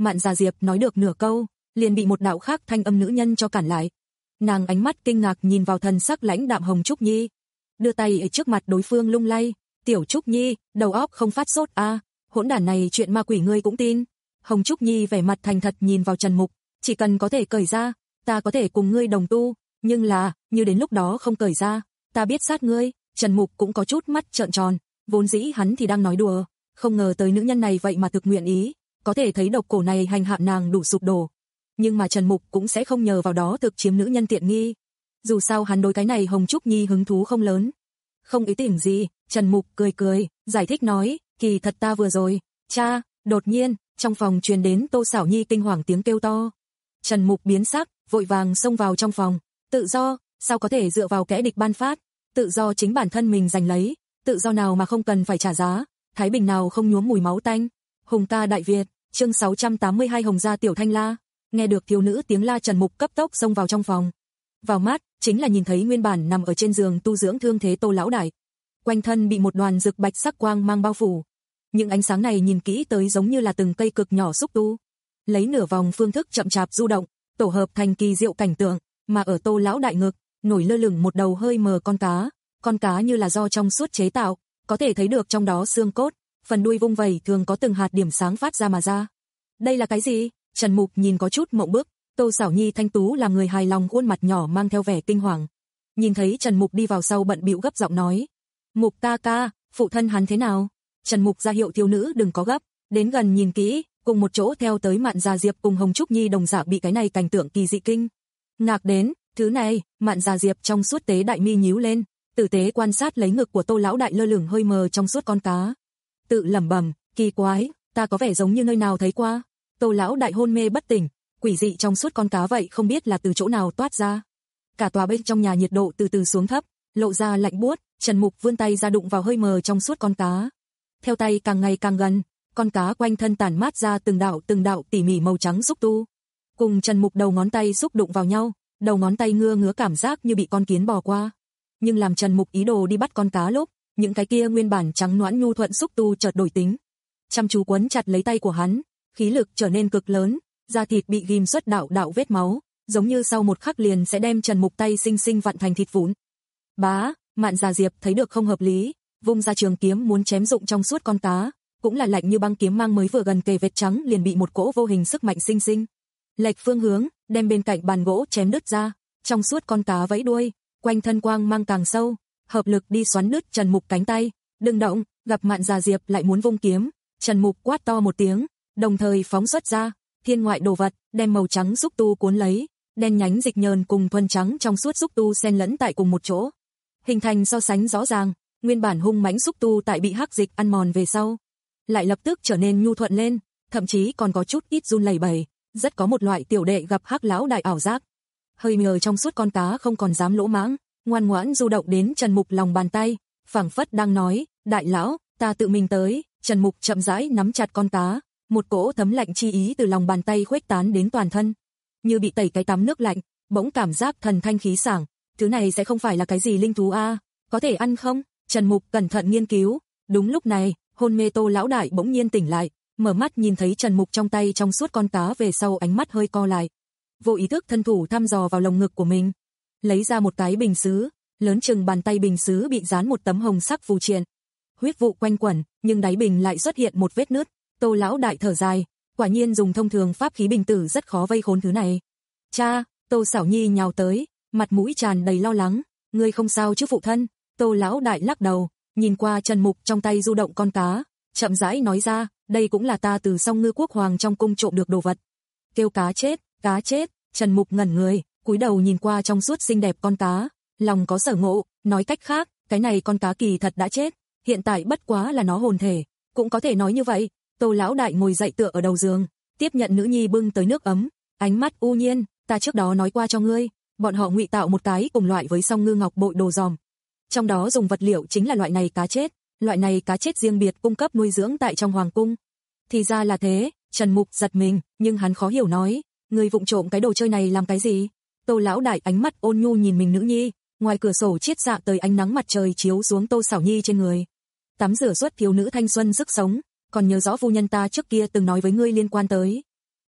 Speaker 2: Mạn Già Diệp nói được nửa câu, liền bị một đạo khác thanh âm nữ nhân cho cản lại. Nàng ánh mắt kinh ngạc nhìn vào thần sắc lãnh đạm Hồng Trúc Nhi, đưa tay ở trước mặt đối phương lung lay, "Tiểu Trúc Nhi, đầu óc không phát sốt a, à, hỗn đản này chuyện ma quỷ ngươi cũng tin?" Hồng Trúc Nhi vẻ mặt thành thật nhìn vào Trần Mục, "Chỉ cần có thể cởi ra, ta có thể cùng ngươi đồng tu, nhưng là, như đến lúc đó không cởi ra, ta biết sát ngươi." Trần Mục cũng có chút mắt trợn tròn, vốn dĩ hắn thì đang nói đùa, không ngờ tới nữ nhân này vậy mà thực nguyện ý, có thể thấy độc cổ này hành hạ nàng đủ sụp đổ. Nhưng mà Trần Mục cũng sẽ không nhờ vào đó thực chiếm nữ nhân tiện nghi. Dù sao hắn đối cái này Hồng Trúc Nhi hứng thú không lớn. Không ý tưởng gì, Trần Mục cười cười, giải thích nói, "Kỳ thật ta vừa rồi, cha." Đột nhiên, trong phòng truyền đến Tô Sảo Nhi kinh hoàng tiếng kêu to. Trần Mục biến sắc, vội vàng xông vào trong phòng, "Tự do, sao có thể dựa vào kẻ địch ban phát? Tự do chính bản thân mình giành lấy, tự do nào mà không cần phải trả giá, thái bình nào không nhuốm mùi máu tanh." Hùng ca Đại Việt, chương sáu trăm tám mươi hai Hồng gia tiểu thanh la. Nghe được thiếu nữ tiếng la, Trần Mục cấp tốc xông vào trong phòng. Vào mắt, chính là nhìn thấy nguyên bản nằm ở trên giường tu dưỡng thương thế Tô lão đại. Quanh thân bị một đoàn rực bạch sắc quang mang bao phủ. Những ánh sáng này nhìn kỹ tới giống như là từng cây cực nhỏ xúc tu. Lấy nửa vòng phương thức chậm chạp du động, tổ hợp thành kỳ diệu cảnh tượng, mà ở Tô lão đại ngực, nổi lơ lửng một đầu hơi mờ con cá. Con cá như là do trong suốt chế tạo, có thể thấy được trong đó xương cốt, phần đuôi vung vẩy thường có từng hạt điểm sáng phát ra mà ra. Đây là cái gì? Trần Mục nhìn có chút mộng bức, Tô Sảo Nhi thanh tú làm người hài lòng, khuôn mặt nhỏ mang theo vẻ kinh hoàng. Nhìn thấy Trần Mục đi vào sau, bận bịu gấp giọng nói, "Mục ca ca, phụ thân hắn thế nào?" Trần Mục ra hiệu thiếu nữ đừng có gấp, đến gần nhìn kỹ, cùng một chỗ theo tới Mạn Già Diệp cùng Hồng Trúc Nhi đồng dạng bị cái này cảnh tượng kỳ dị kinh ngạc đến. Thứ này, Mạn Già Diệp trong suốt tế đại mi nhíu lên, tử tế quan sát lấy ngực của Tô lão đại lơ lửng hơi mờ trong suốt con cá, tự lẩm bẩm, "Kỳ quái, ta có vẻ giống như nơi nào thấy qua." Tô lão đại hôn mê bất tỉnh, quỷ dị trong suốt con cá vậy không biết là từ chỗ nào toát ra. Cả tòa bên trong nhà nhiệt độ từ từ xuống thấp, lộ ra lạnh buốt. Trần Mục vươn tay ra đụng vào hơi mờ trong suốt con cá. Theo tay càng ngày càng gần, con cá quanh thân tản mát ra từng đạo từng đạo tỉ mỉ màu trắng xúc tu. Cùng Trần Mục đầu ngón tay xúc đụng vào nhau, đầu ngón tay ngưa ngứa cảm giác như bị con kiến bò qua. Nhưng làm Trần Mục ý đồ đi bắt con cá lúc, những cái kia nguyên bản trắng nõn nhu thuận xúc tu chợt đổi tính. Chăm chú quấn chặt lấy tay của hắn, khí lực trở nên cực lớn, da thịt bị ghim xuất đạo đạo vết máu, giống như sau một khắc liền sẽ đem Trần Mục tay xinh xinh vặn thành thịt vụn. Bá, Mạn Già Diệp thấy được không hợp lý, vung ra trường kiếm muốn chém dụng trong suốt con cá, cũng là lạnh như băng kiếm mang mới vừa gần kề vết trắng liền bị một cỗ vô hình sức mạnh xinh xinh lệch phương hướng, đem bên cạnh bàn gỗ chém đứt ra. Trong suốt con cá vẫy đuôi, quanh thân quang mang càng sâu, hợp lực đi xoắn đứt Trần Mục cánh tay. "Đừng động!" Gặp Mạn Già Diệp lại muốn vung kiếm, Trần Mục quát to một tiếng, đồng thời phóng xuất ra thiên ngoại đồ vật, đem màu trắng xúc tu cuốn lấy, đen nhánh dịch nhờn cùng thuần trắng trong suốt xúc tu xen lẫn tại cùng một chỗ, hình thành so sánh rõ ràng. Nguyên bản hung mãnh xúc tu tại bị hắc dịch ăn mòn về sau, lại lập tức trở nên nhu thuận lên, thậm chí còn có chút ít run lẩy bẩy, rất có một loại tiểu đệ gặp hắc lão đại ảo giác. Hơi mờ trong suốt con cá không còn dám lỗ mãng, ngoan ngoãn du động đến Trần Mục lòng bàn tay, phảng phất đang nói, "Đại lão, ta tự mình tới." Trần Mục chậm rãi nắm chặt con cá, một cỗ thấm lạnh chi ý từ lòng bàn tay khuếch tán đến toàn thân, như bị tẩy cái tắm nước lạnh, bỗng cảm giác thần thanh khí sảng. Thứ này sẽ không phải là cái gì linh thú a, à? Có thể ăn không? Trần Mục cẩn thận nghiên cứu. Đúng lúc này, hôn mê Tô lão đại bỗng nhiên tỉnh lại, mở mắt nhìn thấy Trần Mục trong tay trong suốt con cá về sau, ánh mắt hơi co lại, vô ý thức thân thủ thăm dò vào lồng ngực của mình, lấy ra một cái bình sứ, lớn chừng bàn tay bình sứ bị dán một tấm hồng sắc phù triện, huyết vụ quanh quẩn, nhưng đáy bình lại xuất hiện một vết nứt. Tô lão đại thở dài, quả nhiên dùng thông thường pháp khí bình tử rất khó vây khốn thứ này. "Cha!" Tô Sảo Nhi nhào tới, mặt mũi tràn đầy lo lắng, "Ngươi không sao chứ phụ thân?" Tô lão đại lắc đầu, nhìn qua Trần Mục trong tay du động con cá, chậm rãi nói ra, "Đây cũng là ta từ Song Ngư quốc hoàng trong cung trộm được đồ vật." Kêu cá chết, cá chết. Trần Mục ngẩn người, cúi đầu nhìn qua trong suốt xinh đẹp con cá, lòng có sở ngộ, nói cách khác, cái này con cá kỳ thật đã chết, hiện tại bất quá là nó hồn thể, cũng có thể nói như vậy. Tô lão đại ngồi dậy tựa ở đầu giường, tiếp nhận nữ nhi bưng tới nước ấm, ánh mắt u nhiên, "Ta trước đó nói qua cho ngươi, bọn họ ngụy tạo một cái cùng loại với Song Ngư ngọc bội đồ giòm. Trong đó dùng vật liệu chính là loại này cá chết, loại này cá chết riêng biệt cung cấp nuôi dưỡng tại trong hoàng cung." Thì ra là thế. Trần Mục giật mình, nhưng hắn khó hiểu nói, "Ngươi vụng trộm cái đồ chơi này làm cái gì?" Tô lão đại ánh mắt ôn nhu nhìn mình nữ nhi, ngoài cửa sổ chiết xạ tới ánh nắng mặt trời chiếu xuống Tô Sảo Nhi trên người, tắm rửa suốt thiếu nữ thanh xuân sức sống. "Còn nhớ rõ phu nhân ta trước kia từng nói với ngươi liên quan tới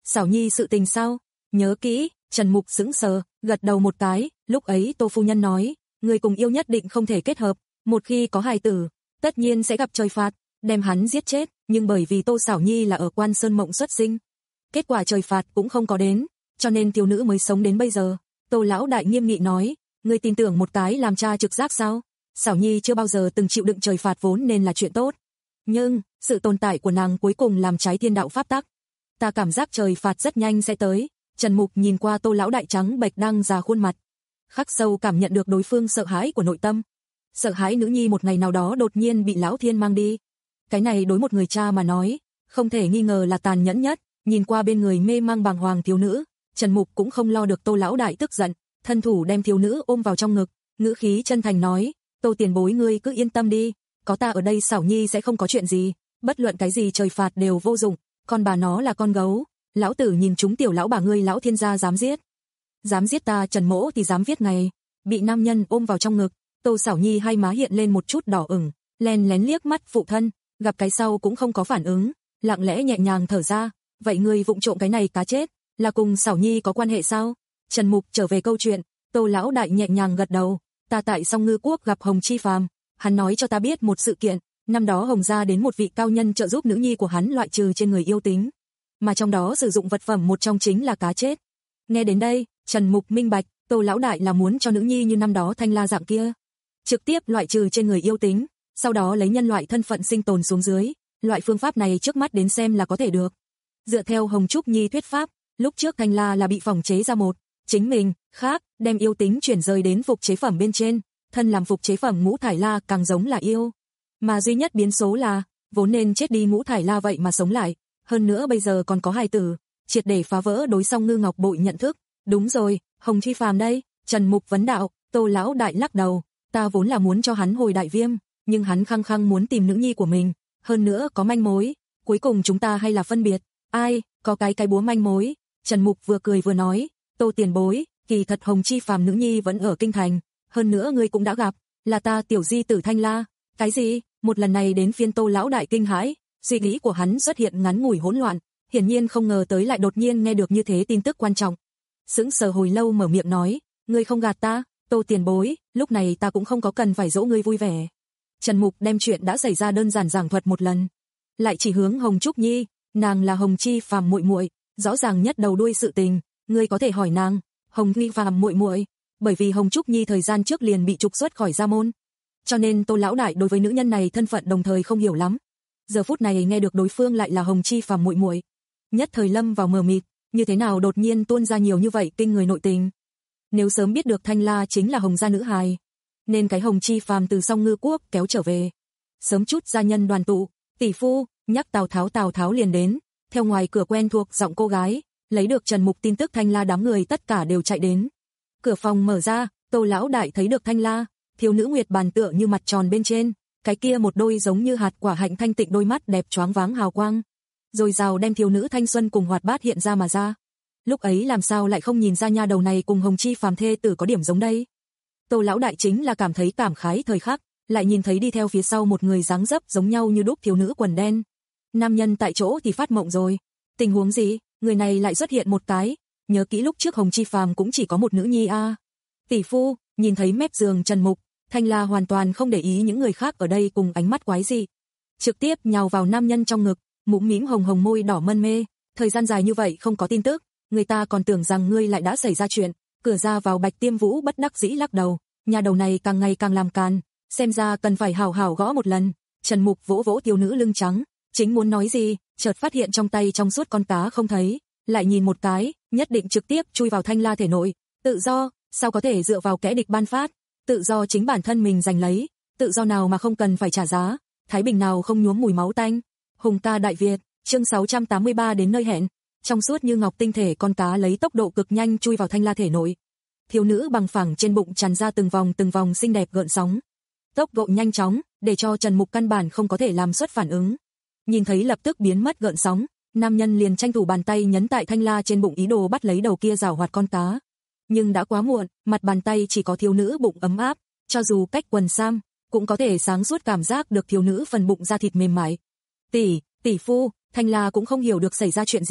Speaker 2: Xảo Nhi sự tình sao? Nhớ kỹ, Trần Mục sững sờ, gật đầu một cái, lúc ấy Tô phu nhân nói, người cùng yêu nhất định không thể kết hợp, một khi có hài tử, tất nhiên sẽ gặp trời phạt, đem hắn giết chết, nhưng bởi vì Tô Xảo Nhi là ở Quan Sơn Mộng xuất sinh, kết quả trời phạt cũng không có đến, cho nên thiếu nữ mới sống đến bây giờ. Tô lão đại nghiêm nghị nói, ngươi tin tưởng một cái làm cha trực giác sao? Xảo Nhi chưa bao giờ từng chịu đựng trời phạt vốn nên là chuyện tốt, nhưng sự tồn tại của nàng cuối cùng làm trái thiên đạo pháp tắc. Ta cảm giác trời phạt rất nhanh sẽ tới. Trần Mục nhìn qua Tô lão đại trắng bệch đang già khuôn mặt, khắc sâu cảm nhận được đối phương sợ hãi của nội tâm, sợ hãi nữ nhi một ngày nào đó đột nhiên bị lão thiên mang đi. Cái này đối một người cha mà nói, không thể nghi ngờ là tàn nhẫn nhất. Nhìn qua bên người mê mang bàng hoàng thiếu nữ, Trần Mục cũng không lo được Tô lão đại tức giận, thân thủ đem thiếu nữ ôm vào trong ngực, ngữ khí chân thành nói, Tô tiền bối ngươi cứ yên tâm đi, có ta ở đây Xảo Nhi sẽ không có chuyện gì, bất luận cái gì trời phạt đều vô dụng, con bà nó là con gấu, lão tử nhìn chúng tiểu lão bà ngươi lão thiên gia dám giết. Dám giết ta Trần mỗ thì dám viết ngày. Bị nam nhân ôm vào trong ngực, Tô Xảo Nhi hai má hiện lên một chút đỏ ửng, len lén liếc mắt phụ thân, gặp cái sau cũng không có phản ứng, lặng lẽ nhẹ nhàng thở ra, vậy ngươi vụng trộm cái này cá chết, là cùng Xảo Nhi có quan hệ sao? Trần Mục trở về câu chuyện, Tô lão đại nhẹ nhàng gật đầu, ta tại Song Ngư Quốc gặp Hồng Chi Phàm, hắn nói cho ta biết một sự kiện, năm đó Hồng gia đến một vị cao nhân trợ giúp nữ nhi của hắn loại trừ trên người yêu tính, mà trong đó sử dụng vật phẩm một trong chính là cá chết. Nghe đến đây, Trần Mục minh bạch, Tô lão đại là muốn cho nữ nhi như năm đó Thanh La dạng kia, trực tiếp loại trừ trên người yêu tính, sau đó lấy nhân loại thân phận sinh tồn xuống dưới, loại phương pháp này trước mắt đến xem là có thể được. Dựa theo Hồng Trúc Nhi thuyết pháp, lúc trước Thanh La là bị phỏng chế ra một chính mình khác, đem yêu tính chuyển rời đến phục chế phẩm bên trên, thân làm phục chế phẩm Ngũ Thải La càng giống là yêu, mà duy nhất biến số là vốn nên chết đi Ngũ Thải La vậy mà sống lại, hơn nữa bây giờ còn có hài tử, triệt để phá vỡ đối Song Ngư Ngọc Bội nhận thức. Đúng rồi, Hồng Chi Phàm đây. Trần Mục vấn đạo. Tô lão đại lắc đầu, ta vốn là muốn cho hắn hồi Đại Viêm, nhưng hắn khăng khăng muốn tìm nữ nhi của mình, hơn nữa có manh mối, cuối cùng chúng ta hay là phân biệt. Ai, có cái cái búa manh mối? Trần Mục vừa cười vừa nói, Tô tiền bối, kỳ thật Hồng Chi Phàm nữ nhi vẫn ở kinh thành, hơn nữa ngươi cũng đã gặp, là ta tiểu di tử Thanh La. Cái gì? Một lần này đến phiên Tô lão đại kinh hãi, suy nghĩ của hắn xuất hiện ngắn ngủi hỗn loạn, hiển nhiên không ngờ tới lại đột nhiên nghe được như thế tin tức quan trọng. Sững sờ hồi lâu mở miệng nói, ngươi không gạt ta, Tô tiền bối, lúc này ta cũng không có cần phải dỗ ngươi vui vẻ. Trần Mục đem chuyện đã xảy ra đơn giản giảng thuật một lần, lại chỉ hướng Hồng Trúc Nhi, nàng là Hồng Chi Phàm muội muội, rõ ràng nhất đầu đuôi sự tình, ngươi có thể hỏi nàng, Hồng Chi Phàm muội muội, bởi vì Hồng Trúc Nhi thời gian trước liền bị trục xuất khỏi gia môn, cho nên Tô lão đại đối với nữ nhân này thân phận đồng thời không hiểu lắm. Giờ phút này nghe được đối phương lại là Hồng Chi Phàm muội muội, nhất thời lâm vào mờ mịt, như thế nào đột nhiên tuôn ra nhiều như vậy kinh người nội tình. Nếu sớm biết được Thanh La chính là Hồng gia nữ hài, nên cái Hồng Chi Phàm từ Song Ngư Quốc kéo trở về, sớm chút gia nhân đoàn tụ, tỷ phu, nhắc Tào Tháo Tào Tháo liền đến, theo ngoài cửa quen thuộc giọng cô gái, lấy được Trần Mục tin tức Thanh La đám người tất cả đều chạy đến. Cửa phòng mở ra, Tô lão đại thấy được Thanh La, thiếu nữ nguyệt bàn tựa như mặt tròn bên trên, cái kia một đôi giống như hạt quả hạnh thanh tịnh đôi mắt đẹp choáng váng hào quang, rồi rào đem thiếu nữ thanh xuân cùng hoạt bát hiện ra mà ra. Lúc ấy làm sao lại không nhìn ra nha đầu này cùng Hồng Chi Phàm thê tử có điểm giống đây. Tô lão đại chính là cảm thấy cảm khái thời khắc, lại nhìn thấy đi theo phía sau một người dáng dấp giống nhau như đúc thiếu nữ quần đen. Nam nhân tại chỗ thì phát mộng rồi. Tình huống gì, người này lại xuất hiện một cái, nhớ kỹ lúc trước Hồng Chi Phàm cũng chỉ có một nữ nhi a. À. Tỷ phu, nhìn thấy mép giường Trần Mục, Thanh La hoàn toàn không để ý những người khác ở đây cùng ánh mắt quái dị, trực tiếp nhào vào nam nhân trong ngực, mũm mĩm hồng hồng môi đỏ mân mê, thời gian dài như vậy không có tin tức, người ta còn tưởng rằng ngươi lại đã xảy ra chuyện. Cửa ra vào Bạch Tiêm Vũ bất đắc dĩ lắc đầu, nhà đầu này càng ngày càng làm càn, xem ra cần phải hảo hảo gõ một lần. Trần Mục vỗ vỗ thiếu nữ lưng trắng, chính muốn nói gì, chợt phát hiện trong tay trong suốt con cá không thấy, lại nhìn một cái, nhất định trực tiếp chui vào Thanh La thể nội. Tự do, sao có thể dựa vào kẻ địch ban phát, tự do chính bản thân mình giành lấy, tự do nào mà không cần phải trả giá, thái bình nào không nhuốm mùi máu tanh. Hùng ca Đại Việt, chương sáu trăm tám mươi ba đến nơi hẹn. Trong suốt như ngọc tinh thể con cá lấy tốc độ cực nhanh chui vào Thanh La thể nội. Thiếu nữ bằng phẳng trên bụng tràn ra từng vòng từng vòng xinh đẹp gợn sóng. Tốc độ nhanh chóng, để cho Trần Mục căn bản không có thể làm xuất phản ứng. Nhìn thấy lập tức biến mất gợn sóng, nam nhân liền tranh thủ bàn tay nhấn tại Thanh La trên bụng ý đồ bắt lấy đầu kia giảo hoạt con cá. Nhưng đã quá muộn, mặt bàn tay chỉ có thiếu nữ bụng ấm áp, cho dù cách quần sam, cũng có thể sáng suốt cảm giác được thiếu nữ phần bụng da thịt mềm mại. Tỷ, tỷ phu, Thanh La cũng không hiểu được xảy ra chuyện gì,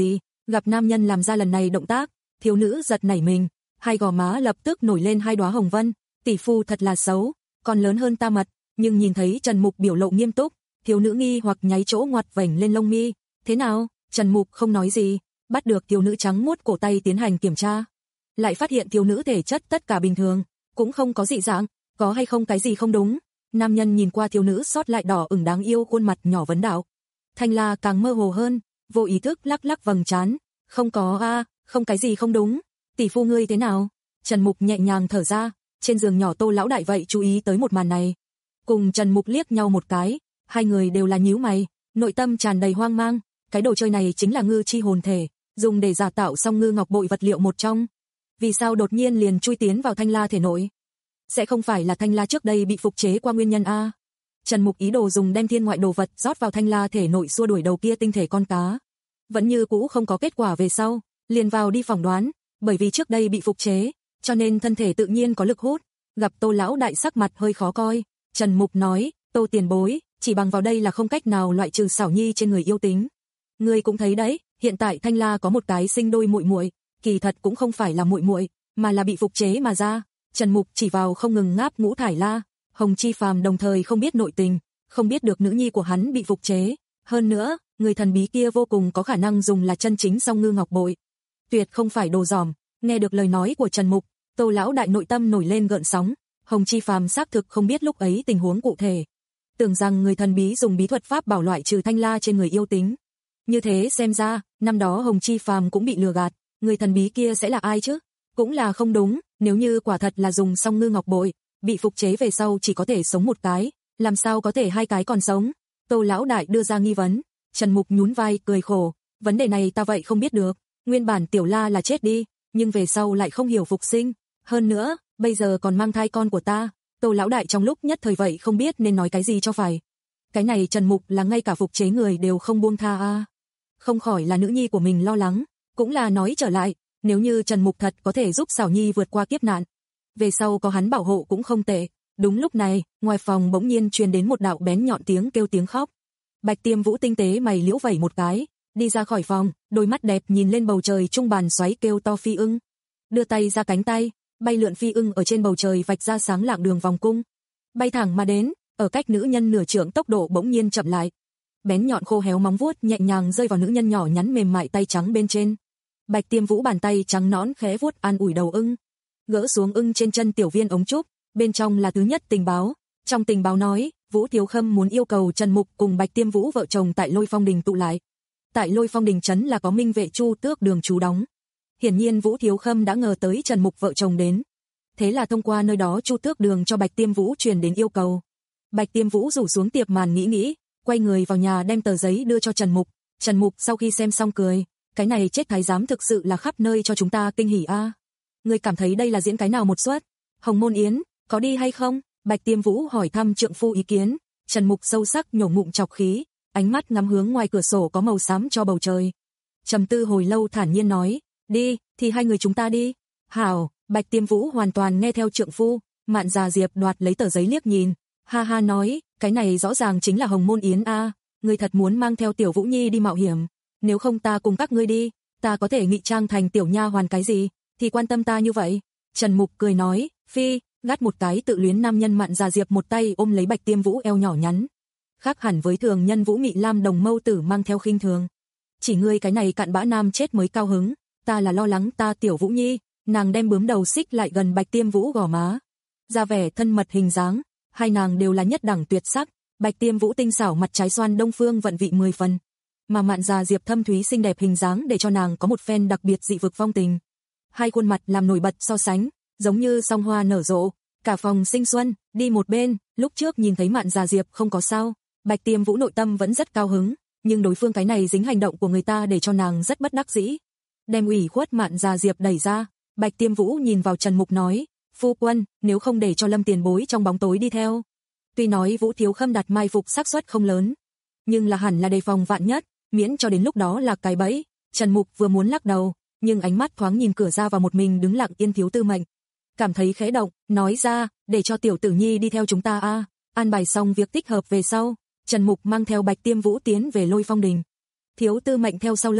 Speaker 2: Gặp nam nhân làm ra lần này động tác, thiếu nữ giật nảy mình, hai gò má lập tức nổi lên hai đóa hồng vân, tỷ phu thật là xấu, còn lớn hơn ta mật, nhưng nhìn thấy Trần Mục biểu lộ nghiêm túc, thiếu nữ nghi hoặc nháy chỗ ngoặt vành lên lông mi, thế nào? Trần Mục không nói gì, bắt được thiếu nữ trắng muốt cổ tay tiến hành kiểm tra. Lại phát hiện thiếu nữ thể chất tất cả bình thường, cũng không có dị dạng, có hay không cái gì không đúng. Nam nhân nhìn qua thiếu nữ sót lại đỏ ửng đáng yêu khuôn mặt nhỏ vấn đạo. Thanh La càng mơ hồ hơn, vô ý thức lắc lắc vầng trán, không có a, à, không cái gì không đúng. Tỷ phu ngươi thế nào? Trần Mục nhẹ nhàng thở ra, trên giường nhỏ Tô lão đại vậy chú ý tới một màn này. Cùng Trần Mục liếc nhau một cái, hai người đều là nhíu mày, nội tâm tràn đầy hoang mang, cái đồ chơi này chính là ngư chi hồn thể, dùng để giả tạo song ngư ngọc bội vật liệu một trong. Vì sao đột nhiên liền chui tiến vào Thanh La thể nội? Sẽ không phải là Thanh La trước đây bị phục chế qua nguyên nhân a? Trần Mục ý đồ dùng đem thiên ngoại đồ vật rót vào Thanh La thể nội xua đuổi đầu kia tinh thể con cá. Vẫn như cũ không có kết quả về sau, liền vào đi phỏng đoán, bởi vì trước đây bị phục chế, cho nên thân thể tự nhiên có lực hút. Gặp Tô lão đại sắc mặt hơi khó coi, Trần Mục nói, Tô tiền bối, chỉ bằng vào đây là không cách nào loại trừ xảo nhi trên người yêu tính. Ngươi cũng thấy đấy, hiện tại Thanh La có một cái sinh đôi muội muội, kỳ thật cũng không phải là muội muội, mà là bị phục chế mà ra. Trần Mục chỉ vào không ngừng ngáp Ngũ Thải La, Hồng Chi Phàm đồng thời không biết nội tình, không biết được nữ nhi của hắn bị phục chế, hơn nữa, người thần bí kia vô cùng có khả năng dùng là chân chính song ngư ngọc bội. Tuyệt không phải đồ giỏm. Nghe được lời nói của Trần Mục, Tô lão đại nội tâm nổi lên gợn sóng, Hồng Chi Phàm xác thực không biết lúc ấy tình huống cụ thể, tưởng rằng người thần bí dùng bí thuật pháp bảo loại trừ Thanh La trên người yêu tính. Như thế xem ra, năm đó Hồng Chi Phàm cũng bị lừa gạt, người thần bí kia sẽ là ai chứ? Cũng là không đúng, nếu như quả thật là dùng song ngư ngọc bội, bị phục chế về sau chỉ có thể sống một cái, làm sao có thể hai cái còn sống? Tô lão đại đưa ra nghi vấn, Trần Mục nhún vai cười khổ, vấn đề này ta vậy không biết được, nguyên bản Tiểu La là chết đi, nhưng về sau lại không hiểu phục sinh, hơn nữa, bây giờ còn mang thai con của ta. Tô lão đại trong lúc nhất thời vậy không biết nên nói cái gì cho phải. Cái này Trần Mục là ngay cả phục chế người đều không buông tha a. À. Không khỏi là nữ nhi của mình lo lắng, cũng là nói trở lại, nếu như Trần Mục thật có thể giúp Sảo Nhi vượt qua kiếp nạn, về sau có hắn bảo hộ cũng không tệ. Đúng lúc này, ngoài phòng bỗng nhiên truyền đến một đạo bén nhọn tiếng kêu tiếng khóc. Bạch Tiêm Vũ tinh tế mày liễu vẩy một cái, đi ra khỏi phòng, đôi mắt đẹp nhìn lên bầu trời trung bàn xoáy kêu to phi ưng. Đưa tay ra cánh tay, bay lượn phi ưng ở trên bầu trời vạch ra sáng lạng đường vòng cung. Bay thẳng mà đến, ở cách nữ nhân nửa trượng tốc độ bỗng nhiên chậm lại. Bén nhọn khô héo móng vuốt nhẹ nhàng rơi vào nữ nhân nhỏ nhắn mềm mại tay trắng bên trên. Bạch Tiêm Vũ bàn tay trắng nõn khẽ vuốt an ủi đầu ưng. Gỡ xuống ưng trên chân tiểu viên ống trúc, bên trong là thứ nhất tình báo. Trong tình báo nói, Vũ Thiếu Khâm muốn yêu cầu Trần Mục cùng Bạch Tiêm Vũ vợ chồng tại Lôi Phong Đình tụ lại. Tại Lôi Phong Đình trấn là có Minh Vệ Chu Tước Đường trú đóng. Hiển nhiên Vũ Thiếu Khâm đã ngờ tới Trần Mục vợ chồng đến. Thế là thông qua nơi đó Chu Tước Đường cho Bạch Tiêm Vũ truyền đến yêu cầu. Bạch Tiêm Vũ rủ xuống tiệp màn nghĩ nghĩ, quay người vào nhà đem tờ giấy đưa cho Trần Mục. Trần Mục sau khi xem xong cười, cái này chết thái giám thực sự là khắp nơi cho chúng ta kinh hỉ a. À. Ngươi cảm thấy đây là diễn cái nào một suất? Hồng Môn Yến, có đi hay không? Bạch Tiêm Vũ hỏi thăm trượng phu ý kiến. Trần Mục sâu sắc nhổ ngụm trọc khí, ánh mắt ngắm hướng ngoài cửa sổ có màu xám cho bầu trời. Trầm tư hồi lâu thản nhiên nói, đi, thì hai người chúng ta đi. Hảo, Bạch Tiêm Vũ hoàn toàn nghe theo trượng phu. Mạn Già Diệp đoạt lấy tờ giấy liếc nhìn, ha ha nói, cái này rõ ràng chính là Hồng Môn Yến a, à. Ngươi thật muốn mang theo Tiểu Vũ Nhi đi mạo hiểm, nếu không ta cùng các ngươi đi, ta có thể ngụy trang thành tiểu nha hoàn cái gì, thì quan tâm ta như vậy. Trần Mục cười nói, phi, gắt một cái tự luyến nam nhân Mạn Già Diệp một tay ôm lấy Bạch Tiêm Vũ eo nhỏ nhắn. Khác hẳn với thường nhân Vũ Mị Lam đồng mâu tử mang theo khinh thường. Chỉ ngươi cái này cặn bã nam chết mới cao hứng, ta là lo lắng ta Tiểu Vũ Nhi. Nàng đem bướm đầu xích lại gần Bạch Tiêm Vũ gò má, ra vẻ thân mật hình dáng, hai nàng đều là nhất đẳng tuyệt sắc. Bạch Tiêm Vũ tinh xảo mặt trái xoan đông phương vận vị mười phần, mà Mạn Già Diệp thâm thúy xinh đẹp hình dáng để cho nàng có một phen đặc biệt dị vực phong tình. Hai khuôn mặt làm nổi bật so sánh, giống như song hoa nở rộ, cả phòng sinh xuân. Đi một bên, lúc trước nhìn thấy Mạn Già Diệp không có sao, Bạch Tiêm Vũ nội tâm vẫn rất cao hứng, nhưng đối phương cái này dính hành động của người ta để cho nàng rất bất đắc dĩ. Đem ủy khuất Mạn Già Diệp đẩy ra, Bạch Tiêm Vũ nhìn vào Trần Mục nói, phu quân, nếu không để cho Lâm tiền bối trong bóng tối đi theo. Tuy nói Vũ Thiếu Khâm đặt mai phục xác suất không lớn, nhưng là hẳn là đề phòng vạn nhất, miễn cho đến lúc đó là cái bẫy. Trần Mục vừa muốn lắc đầu, nhưng ánh mắt thoáng nhìn cửa ra vào một mình đứng lặng yên Thiếu Tư Mệnh, cảm thấy khẽ động, nói ra, để cho Tiểu Tử Nhi đi theo chúng ta a. À. An bài xong việc thích hợp về sau, Trần Mục mang theo Bạch Tiêm Vũ tiến về Lôi Phong Đình. Thiếu Tư Mệnh theo sau lưng,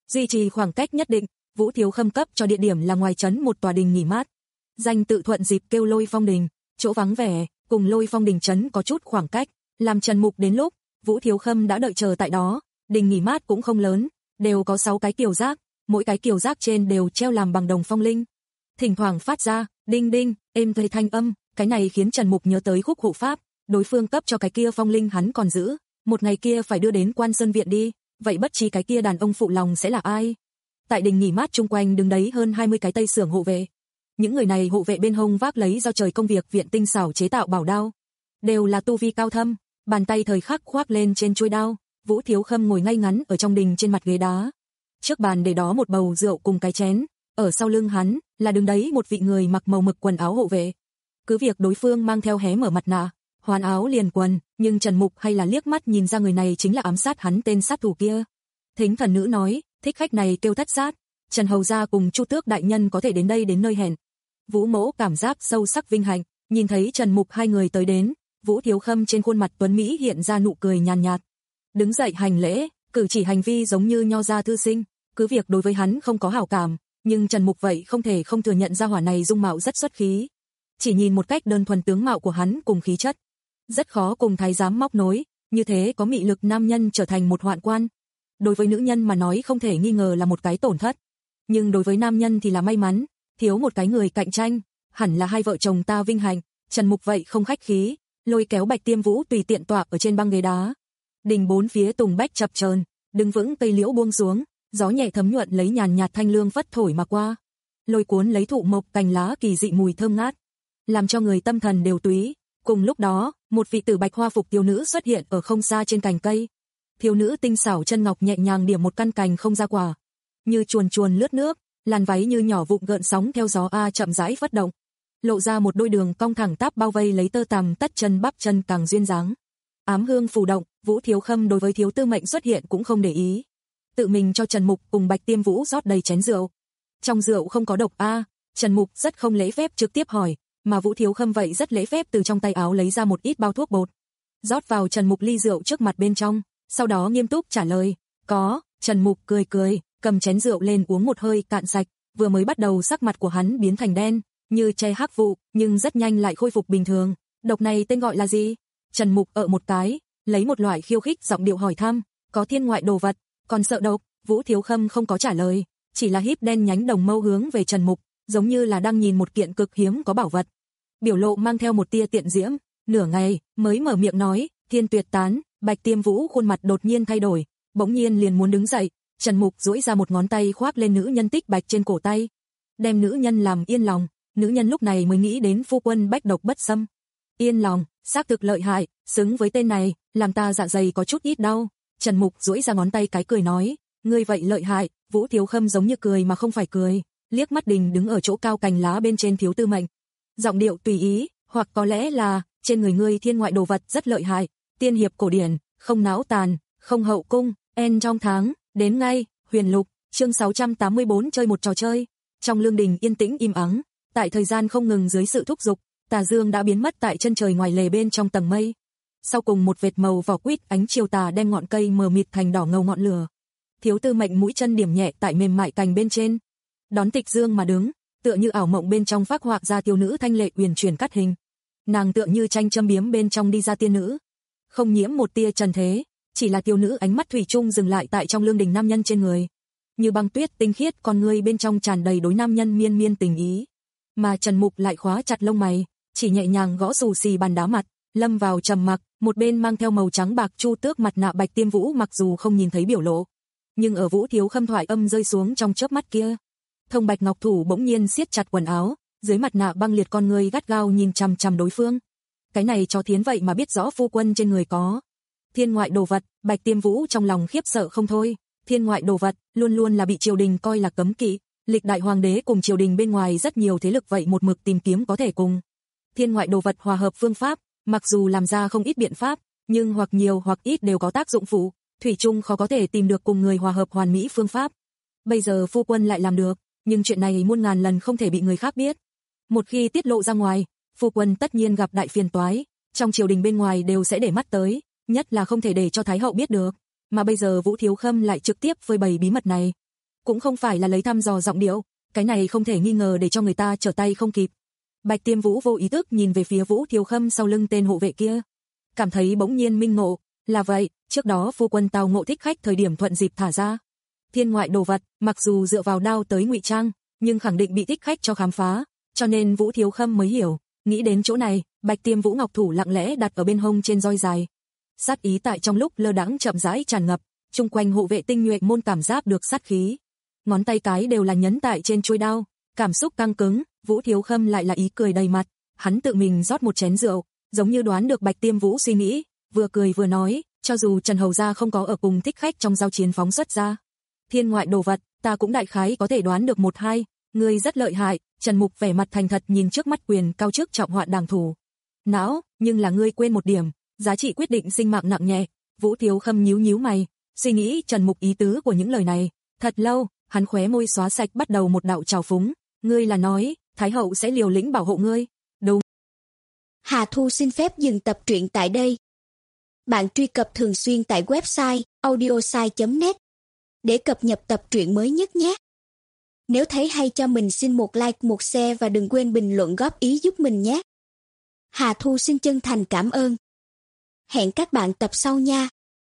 Speaker 2: Duy trì khoảng cách nhất định, Vũ Thiếu Khâm cấp cho địa điểm là ngoài trấn một tòa đình nghỉ mát. Danh tự thuận dịp kêu Lôi Phong Đình, chỗ vắng vẻ, cùng Lôi Phong Đình trấn có chút khoảng cách, làm Trần Mục đến lúc, Vũ Thiếu Khâm đã đợi chờ tại đó. Đình nghỉ mát cũng không lớn, đều có sáu cái kiều giác, mỗi cái kiều giác trên đều treo làm bằng đồng phong linh. Thỉnh thoảng phát ra đinh đinh, êm thầy thanh âm, cái này khiến Trần Mục nhớ tới khúc hộ pháp, đối phương cấp cho cái kia phong linh hắn còn giữ, một ngày kia phải đưa đến Quan Sơn viện đi, vậy bất trí cái kia đàn ông phụ lòng sẽ là ai? Tại đình nghỉ mát chung quanh đứng đấy hơn hai mươi cái tây xưởng hộ vệ. Những người này hộ vệ bên hông vác lấy do trời công việc viện tinh xảo chế tạo bảo đao, đều là tu vi cao thâm, bàn tay thời khắc khoác lên trên chuôi đao. Vũ Thiếu Khâm ngồi ngay ngắn ở trong đình trên mặt ghế đá. Trước bàn để đó một bầu rượu cùng cái chén, ở sau lưng hắn là đứng đấy một vị người mặc màu mực quần áo hộ vệ. Cứ việc đối phương mang theo hé mở mặt nạ, hoàn áo liền quần, nhưng Trần Mục hay là liếc mắt nhìn ra người này chính là ám sát hắn tên sát thủ kia. Thính thần nữ nói, thích khách này kêu Thất Sát, Trần hầu gia cùng Chu Tước đại nhân có thể đến đây đến nơi hẹn. Vũ Mỗ cảm giác sâu sắc vinh hạnh, nhìn thấy Trần Mục hai người tới đến, Vũ Thiếu Khâm trên khuôn mặt tuấn mỹ hiện ra nụ cười nhàn nhạt. Đứng dậy hành lễ, cử chỉ hành vi giống như nho gia thư sinh, cứ việc đối với hắn không có hảo cảm, nhưng Trần Mục vậy không thể không thừa nhận ra hỏa này dung mạo rất xuất khí. Chỉ nhìn một cách đơn thuần tướng mạo của hắn cùng khí chất, rất khó cùng thái giám móc nối, như thế có mị lực nam nhân trở thành một hoạn quan. Đối với nữ nhân mà nói không thể nghi ngờ là một cái tổn thất, nhưng đối với nam nhân thì là may mắn, thiếu một cái người cạnh tranh, hẳn là hai vợ chồng ta vinh hạnh. Trần Mục vậy không khách khí, lôi kéo Bạch Tiêm Vũ tùy tiện tọa ở trên băng ghế đá. Đình bốn phía tùng bách chập chờn, đứng vững cây liễu buông xuống, gió nhẹ thấm nhuận lấy nhàn nhạt thanh lương phất thổi mà qua, lôi cuốn lấy thụ mộc cành lá kỳ dị mùi thơm ngát, làm cho người tâm thần đều túy. Cùng lúc đó, một vị tử bạch hoa phục thiếu nữ xuất hiện ở không xa trên cành cây. Thiếu nữ tinh xảo chân ngọc nhẹ nhàng điểm một căn cành không ra quả, như chuồn chuồn lướt nước, làn váy như nhỏ vụn gợn sóng theo gió a chậm rãi phất động, lộ ra một đôi đường cong thẳng tắp bao vây lấy tơ tằm tất chân bắp chân càng duyên dáng. Ám hương phù động, Vũ Thiếu Khâm đối với thiếu tư mệnh xuất hiện cũng không để ý, tự mình cho Trần Mục cùng Bạch Tiêm Vũ rót đầy chén rượu. Trong rượu không có độc a. Trần Mục rất không lễ phép trực tiếp hỏi, mà Vũ Thiếu Khâm vậy rất lễ phép từ trong tay áo lấy ra một ít bao thuốc bột, rót vào Trần Mục ly rượu trước mặt bên trong, sau đó nghiêm túc trả lời, có. Trần Mục cười cười, cầm chén rượu lên uống một hơi cạn sạch, vừa mới bắt đầu sắc mặt của hắn biến thành đen, như che hắc vụ, nhưng rất nhanh lại khôi phục bình thường. Độc này tên gọi là gì? Trần Mục ở một cái, lấy một loại khiêu khích giọng điệu hỏi thăm, có thiên ngoại đồ vật, còn sợ độc? Vũ Thiếu Khâm không có trả lời, chỉ là híp đen nhánh đồng mâu hướng về Trần Mục, giống như là đang nhìn một kiện cực hiếm có bảo vật. Biểu lộ mang theo một tia tiện diễm, nửa ngày mới mở miệng nói, Thiên Tuyệt Tán. Bạch Tiêm Vũ khuôn mặt đột nhiên thay đổi, bỗng nhiên liền muốn đứng dậy. Trần Mục duỗi ra một ngón tay khoác lên nữ nhân tích bạch trên cổ tay, đem nữ nhân làm yên lòng. Nữ nhân lúc này mới nghĩ đến phu quân bách độc bất xâm. Yên lòng, xác thực lợi hại, xứng với tên này, làm ta dạ dày có chút ít đau. Trần Mục duỗi ra ngón tay cái cười nói, ngươi vậy lợi hại. Vũ Thiếu Khâm giống như cười mà không phải cười, liếc mắt đình đứng ở chỗ cao cành lá bên trên thiếu tư mệnh, giọng điệu tùy ý, hoặc có lẽ là, trên người ngươi thiên ngoại đồ vật rất lợi hại, tiên hiệp cổ điển, không náo tàn, không hậu cung, en trong tháng, đến ngay. Huyền Lục, chương sáu trăm tám mươi bốn chơi một trò chơi. Trong lương đình yên tĩnh im ắng, tại thời gian không ngừng dưới sự thúc giục, tà dương đã biến mất tại chân trời ngoài lề bên trong tầng mây. Sau cùng một vệt màu vỏ quýt ánh chiều tà đem ngọn cây mờ mịt thành đỏ ngầu ngọn lửa. Thiếu tư mệnh mũi chân điểm nhẹ tại mềm mại cành bên trên, đón tịch dương mà đứng, tựa như ảo mộng bên trong phác họa ra thiếu nữ thanh lệ uyển chuyển cắt hình. Nàng tựa như tranh châm biếm bên trong đi ra tiên nữ, không nhiễm một tia trần thế, chỉ là thiếu nữ ánh mắt thủy chung dừng lại tại trong lương đình nam nhân trên người, như băng tuyết tinh khiết, con ngươi bên trong tràn đầy đối nam nhân miên miên tình ý. Mà Trần Mục lại khóa chặt lông mày, chỉ nhẹ nhàng gõ xù xì bàn đá mặt, lâm vào trầm mặc. Một bên mang theo màu trắng bạc chu tước mặt nạ Bạch Tiêm Vũ mặc dù không nhìn thấy biểu lộ, nhưng ở Vũ Thiếu Khâm thoại âm rơi xuống trong chớp mắt kia, thông bạch ngọc thủ bỗng nhiên siết chặt quần áo, dưới mặt nạ băng liệt con người gắt gao nhìn chằm chằm đối phương. Cái này cho thiến vậy mà biết rõ phu quân trên người có thiên ngoại đồ vật. Bạch Tiêm Vũ trong lòng khiếp sợ không thôi. Thiên ngoại đồ vật luôn luôn là bị triều đình coi là cấm kỵ, lịch đại hoàng đế cùng triều đình bên ngoài rất nhiều thế lực vậy một mực tìm kiếm có thể cùng thiên ngoại đồ vật hòa hợp phương pháp, mặc dù làm ra không ít biện pháp, nhưng hoặc nhiều hoặc ít đều có tác dụng phụ, thủy chung khó có thể tìm được cùng người hòa hợp hoàn mỹ phương pháp. Bây giờ phu quân lại làm được, nhưng chuyện này muôn ngàn lần không thể bị người khác biết. Một khi tiết lộ ra ngoài, phu quân tất nhiên gặp đại phiền toái, trong triều đình bên ngoài đều sẽ để mắt tới, nhất là không thể để cho thái hậu biết được. Mà bây giờ Vũ Thiếu Khâm lại trực tiếp phơi bày bí mật này, cũng không phải là lấy thăm dò giọng điệu, cái này không thể nghi ngờ để cho người ta trở tay không kịp. Bạch Tiêm Vũ vô ý thức nhìn về phía Vũ Thiếu Khâm sau lưng tên hộ vệ kia, cảm thấy bỗng nhiên minh ngộ, là vậy, trước đó phu quân Tào Ngộ thích khách thời điểm thuận dịp thả ra thiên ngoại đồ vật, mặc dù dựa vào đao tới ngụy trang, nhưng khẳng định bị thích khách cho khám phá, cho nên Vũ Thiếu Khâm mới hiểu. Nghĩ đến chỗ này, Bạch Tiêm Vũ ngọc thủ lặng lẽ đặt ở bên hông trên roi dài. Sát ý tại trong lúc lơ đãng chậm rãi tràn ngập, chung quanh hộ vệ tinh nhuệ môn cảm giác được sát khí. Ngón tay cái đều là nhấn tại trên chuôi đao, cảm xúc căng cứng, Vũ Thiếu Khâm lại là ý cười đầy mặt, hắn tự mình rót một chén rượu, giống như đoán được Bạch Tiêm Vũ suy nghĩ, vừa cười vừa nói, cho dù Trần Hầu gia không có ở cùng thích khách trong giao chiến phóng xuất ra thiên ngoại đồ vật, ta cũng đại khái có thể đoán được một hai, ngươi rất lợi hại. Trần Mục vẻ mặt thành thật nhìn trước mắt quyền cao chức trọng hoạn đàng thủ. Não, nhưng là ngươi quên một điểm, giá trị quyết định sinh mạng nặng nhẹ. Vũ Thiếu Khâm nhíu nhíu mày, suy nghĩ Trần Mục ý tứ của những lời này. Thật lâu, hắn khóe môi xóa sạch bắt đầu một đạo trào phúng, ngươi là nói, Thái hậu sẽ liều lĩnh bảo hộ ngươi. Đúng.
Speaker 3: Hà Thu xin phép dừng tập truyện tại đây. Bạn truy cập thường xuyên tại website audiosai chấm net để cập nhật tập truyện mới nhất nhé. Nếu thấy hay cho mình xin một like, một share và đừng quên bình luận góp ý giúp mình nhé. Hà Thu xin chân thành cảm ơn. Hẹn các bạn tập sau nha.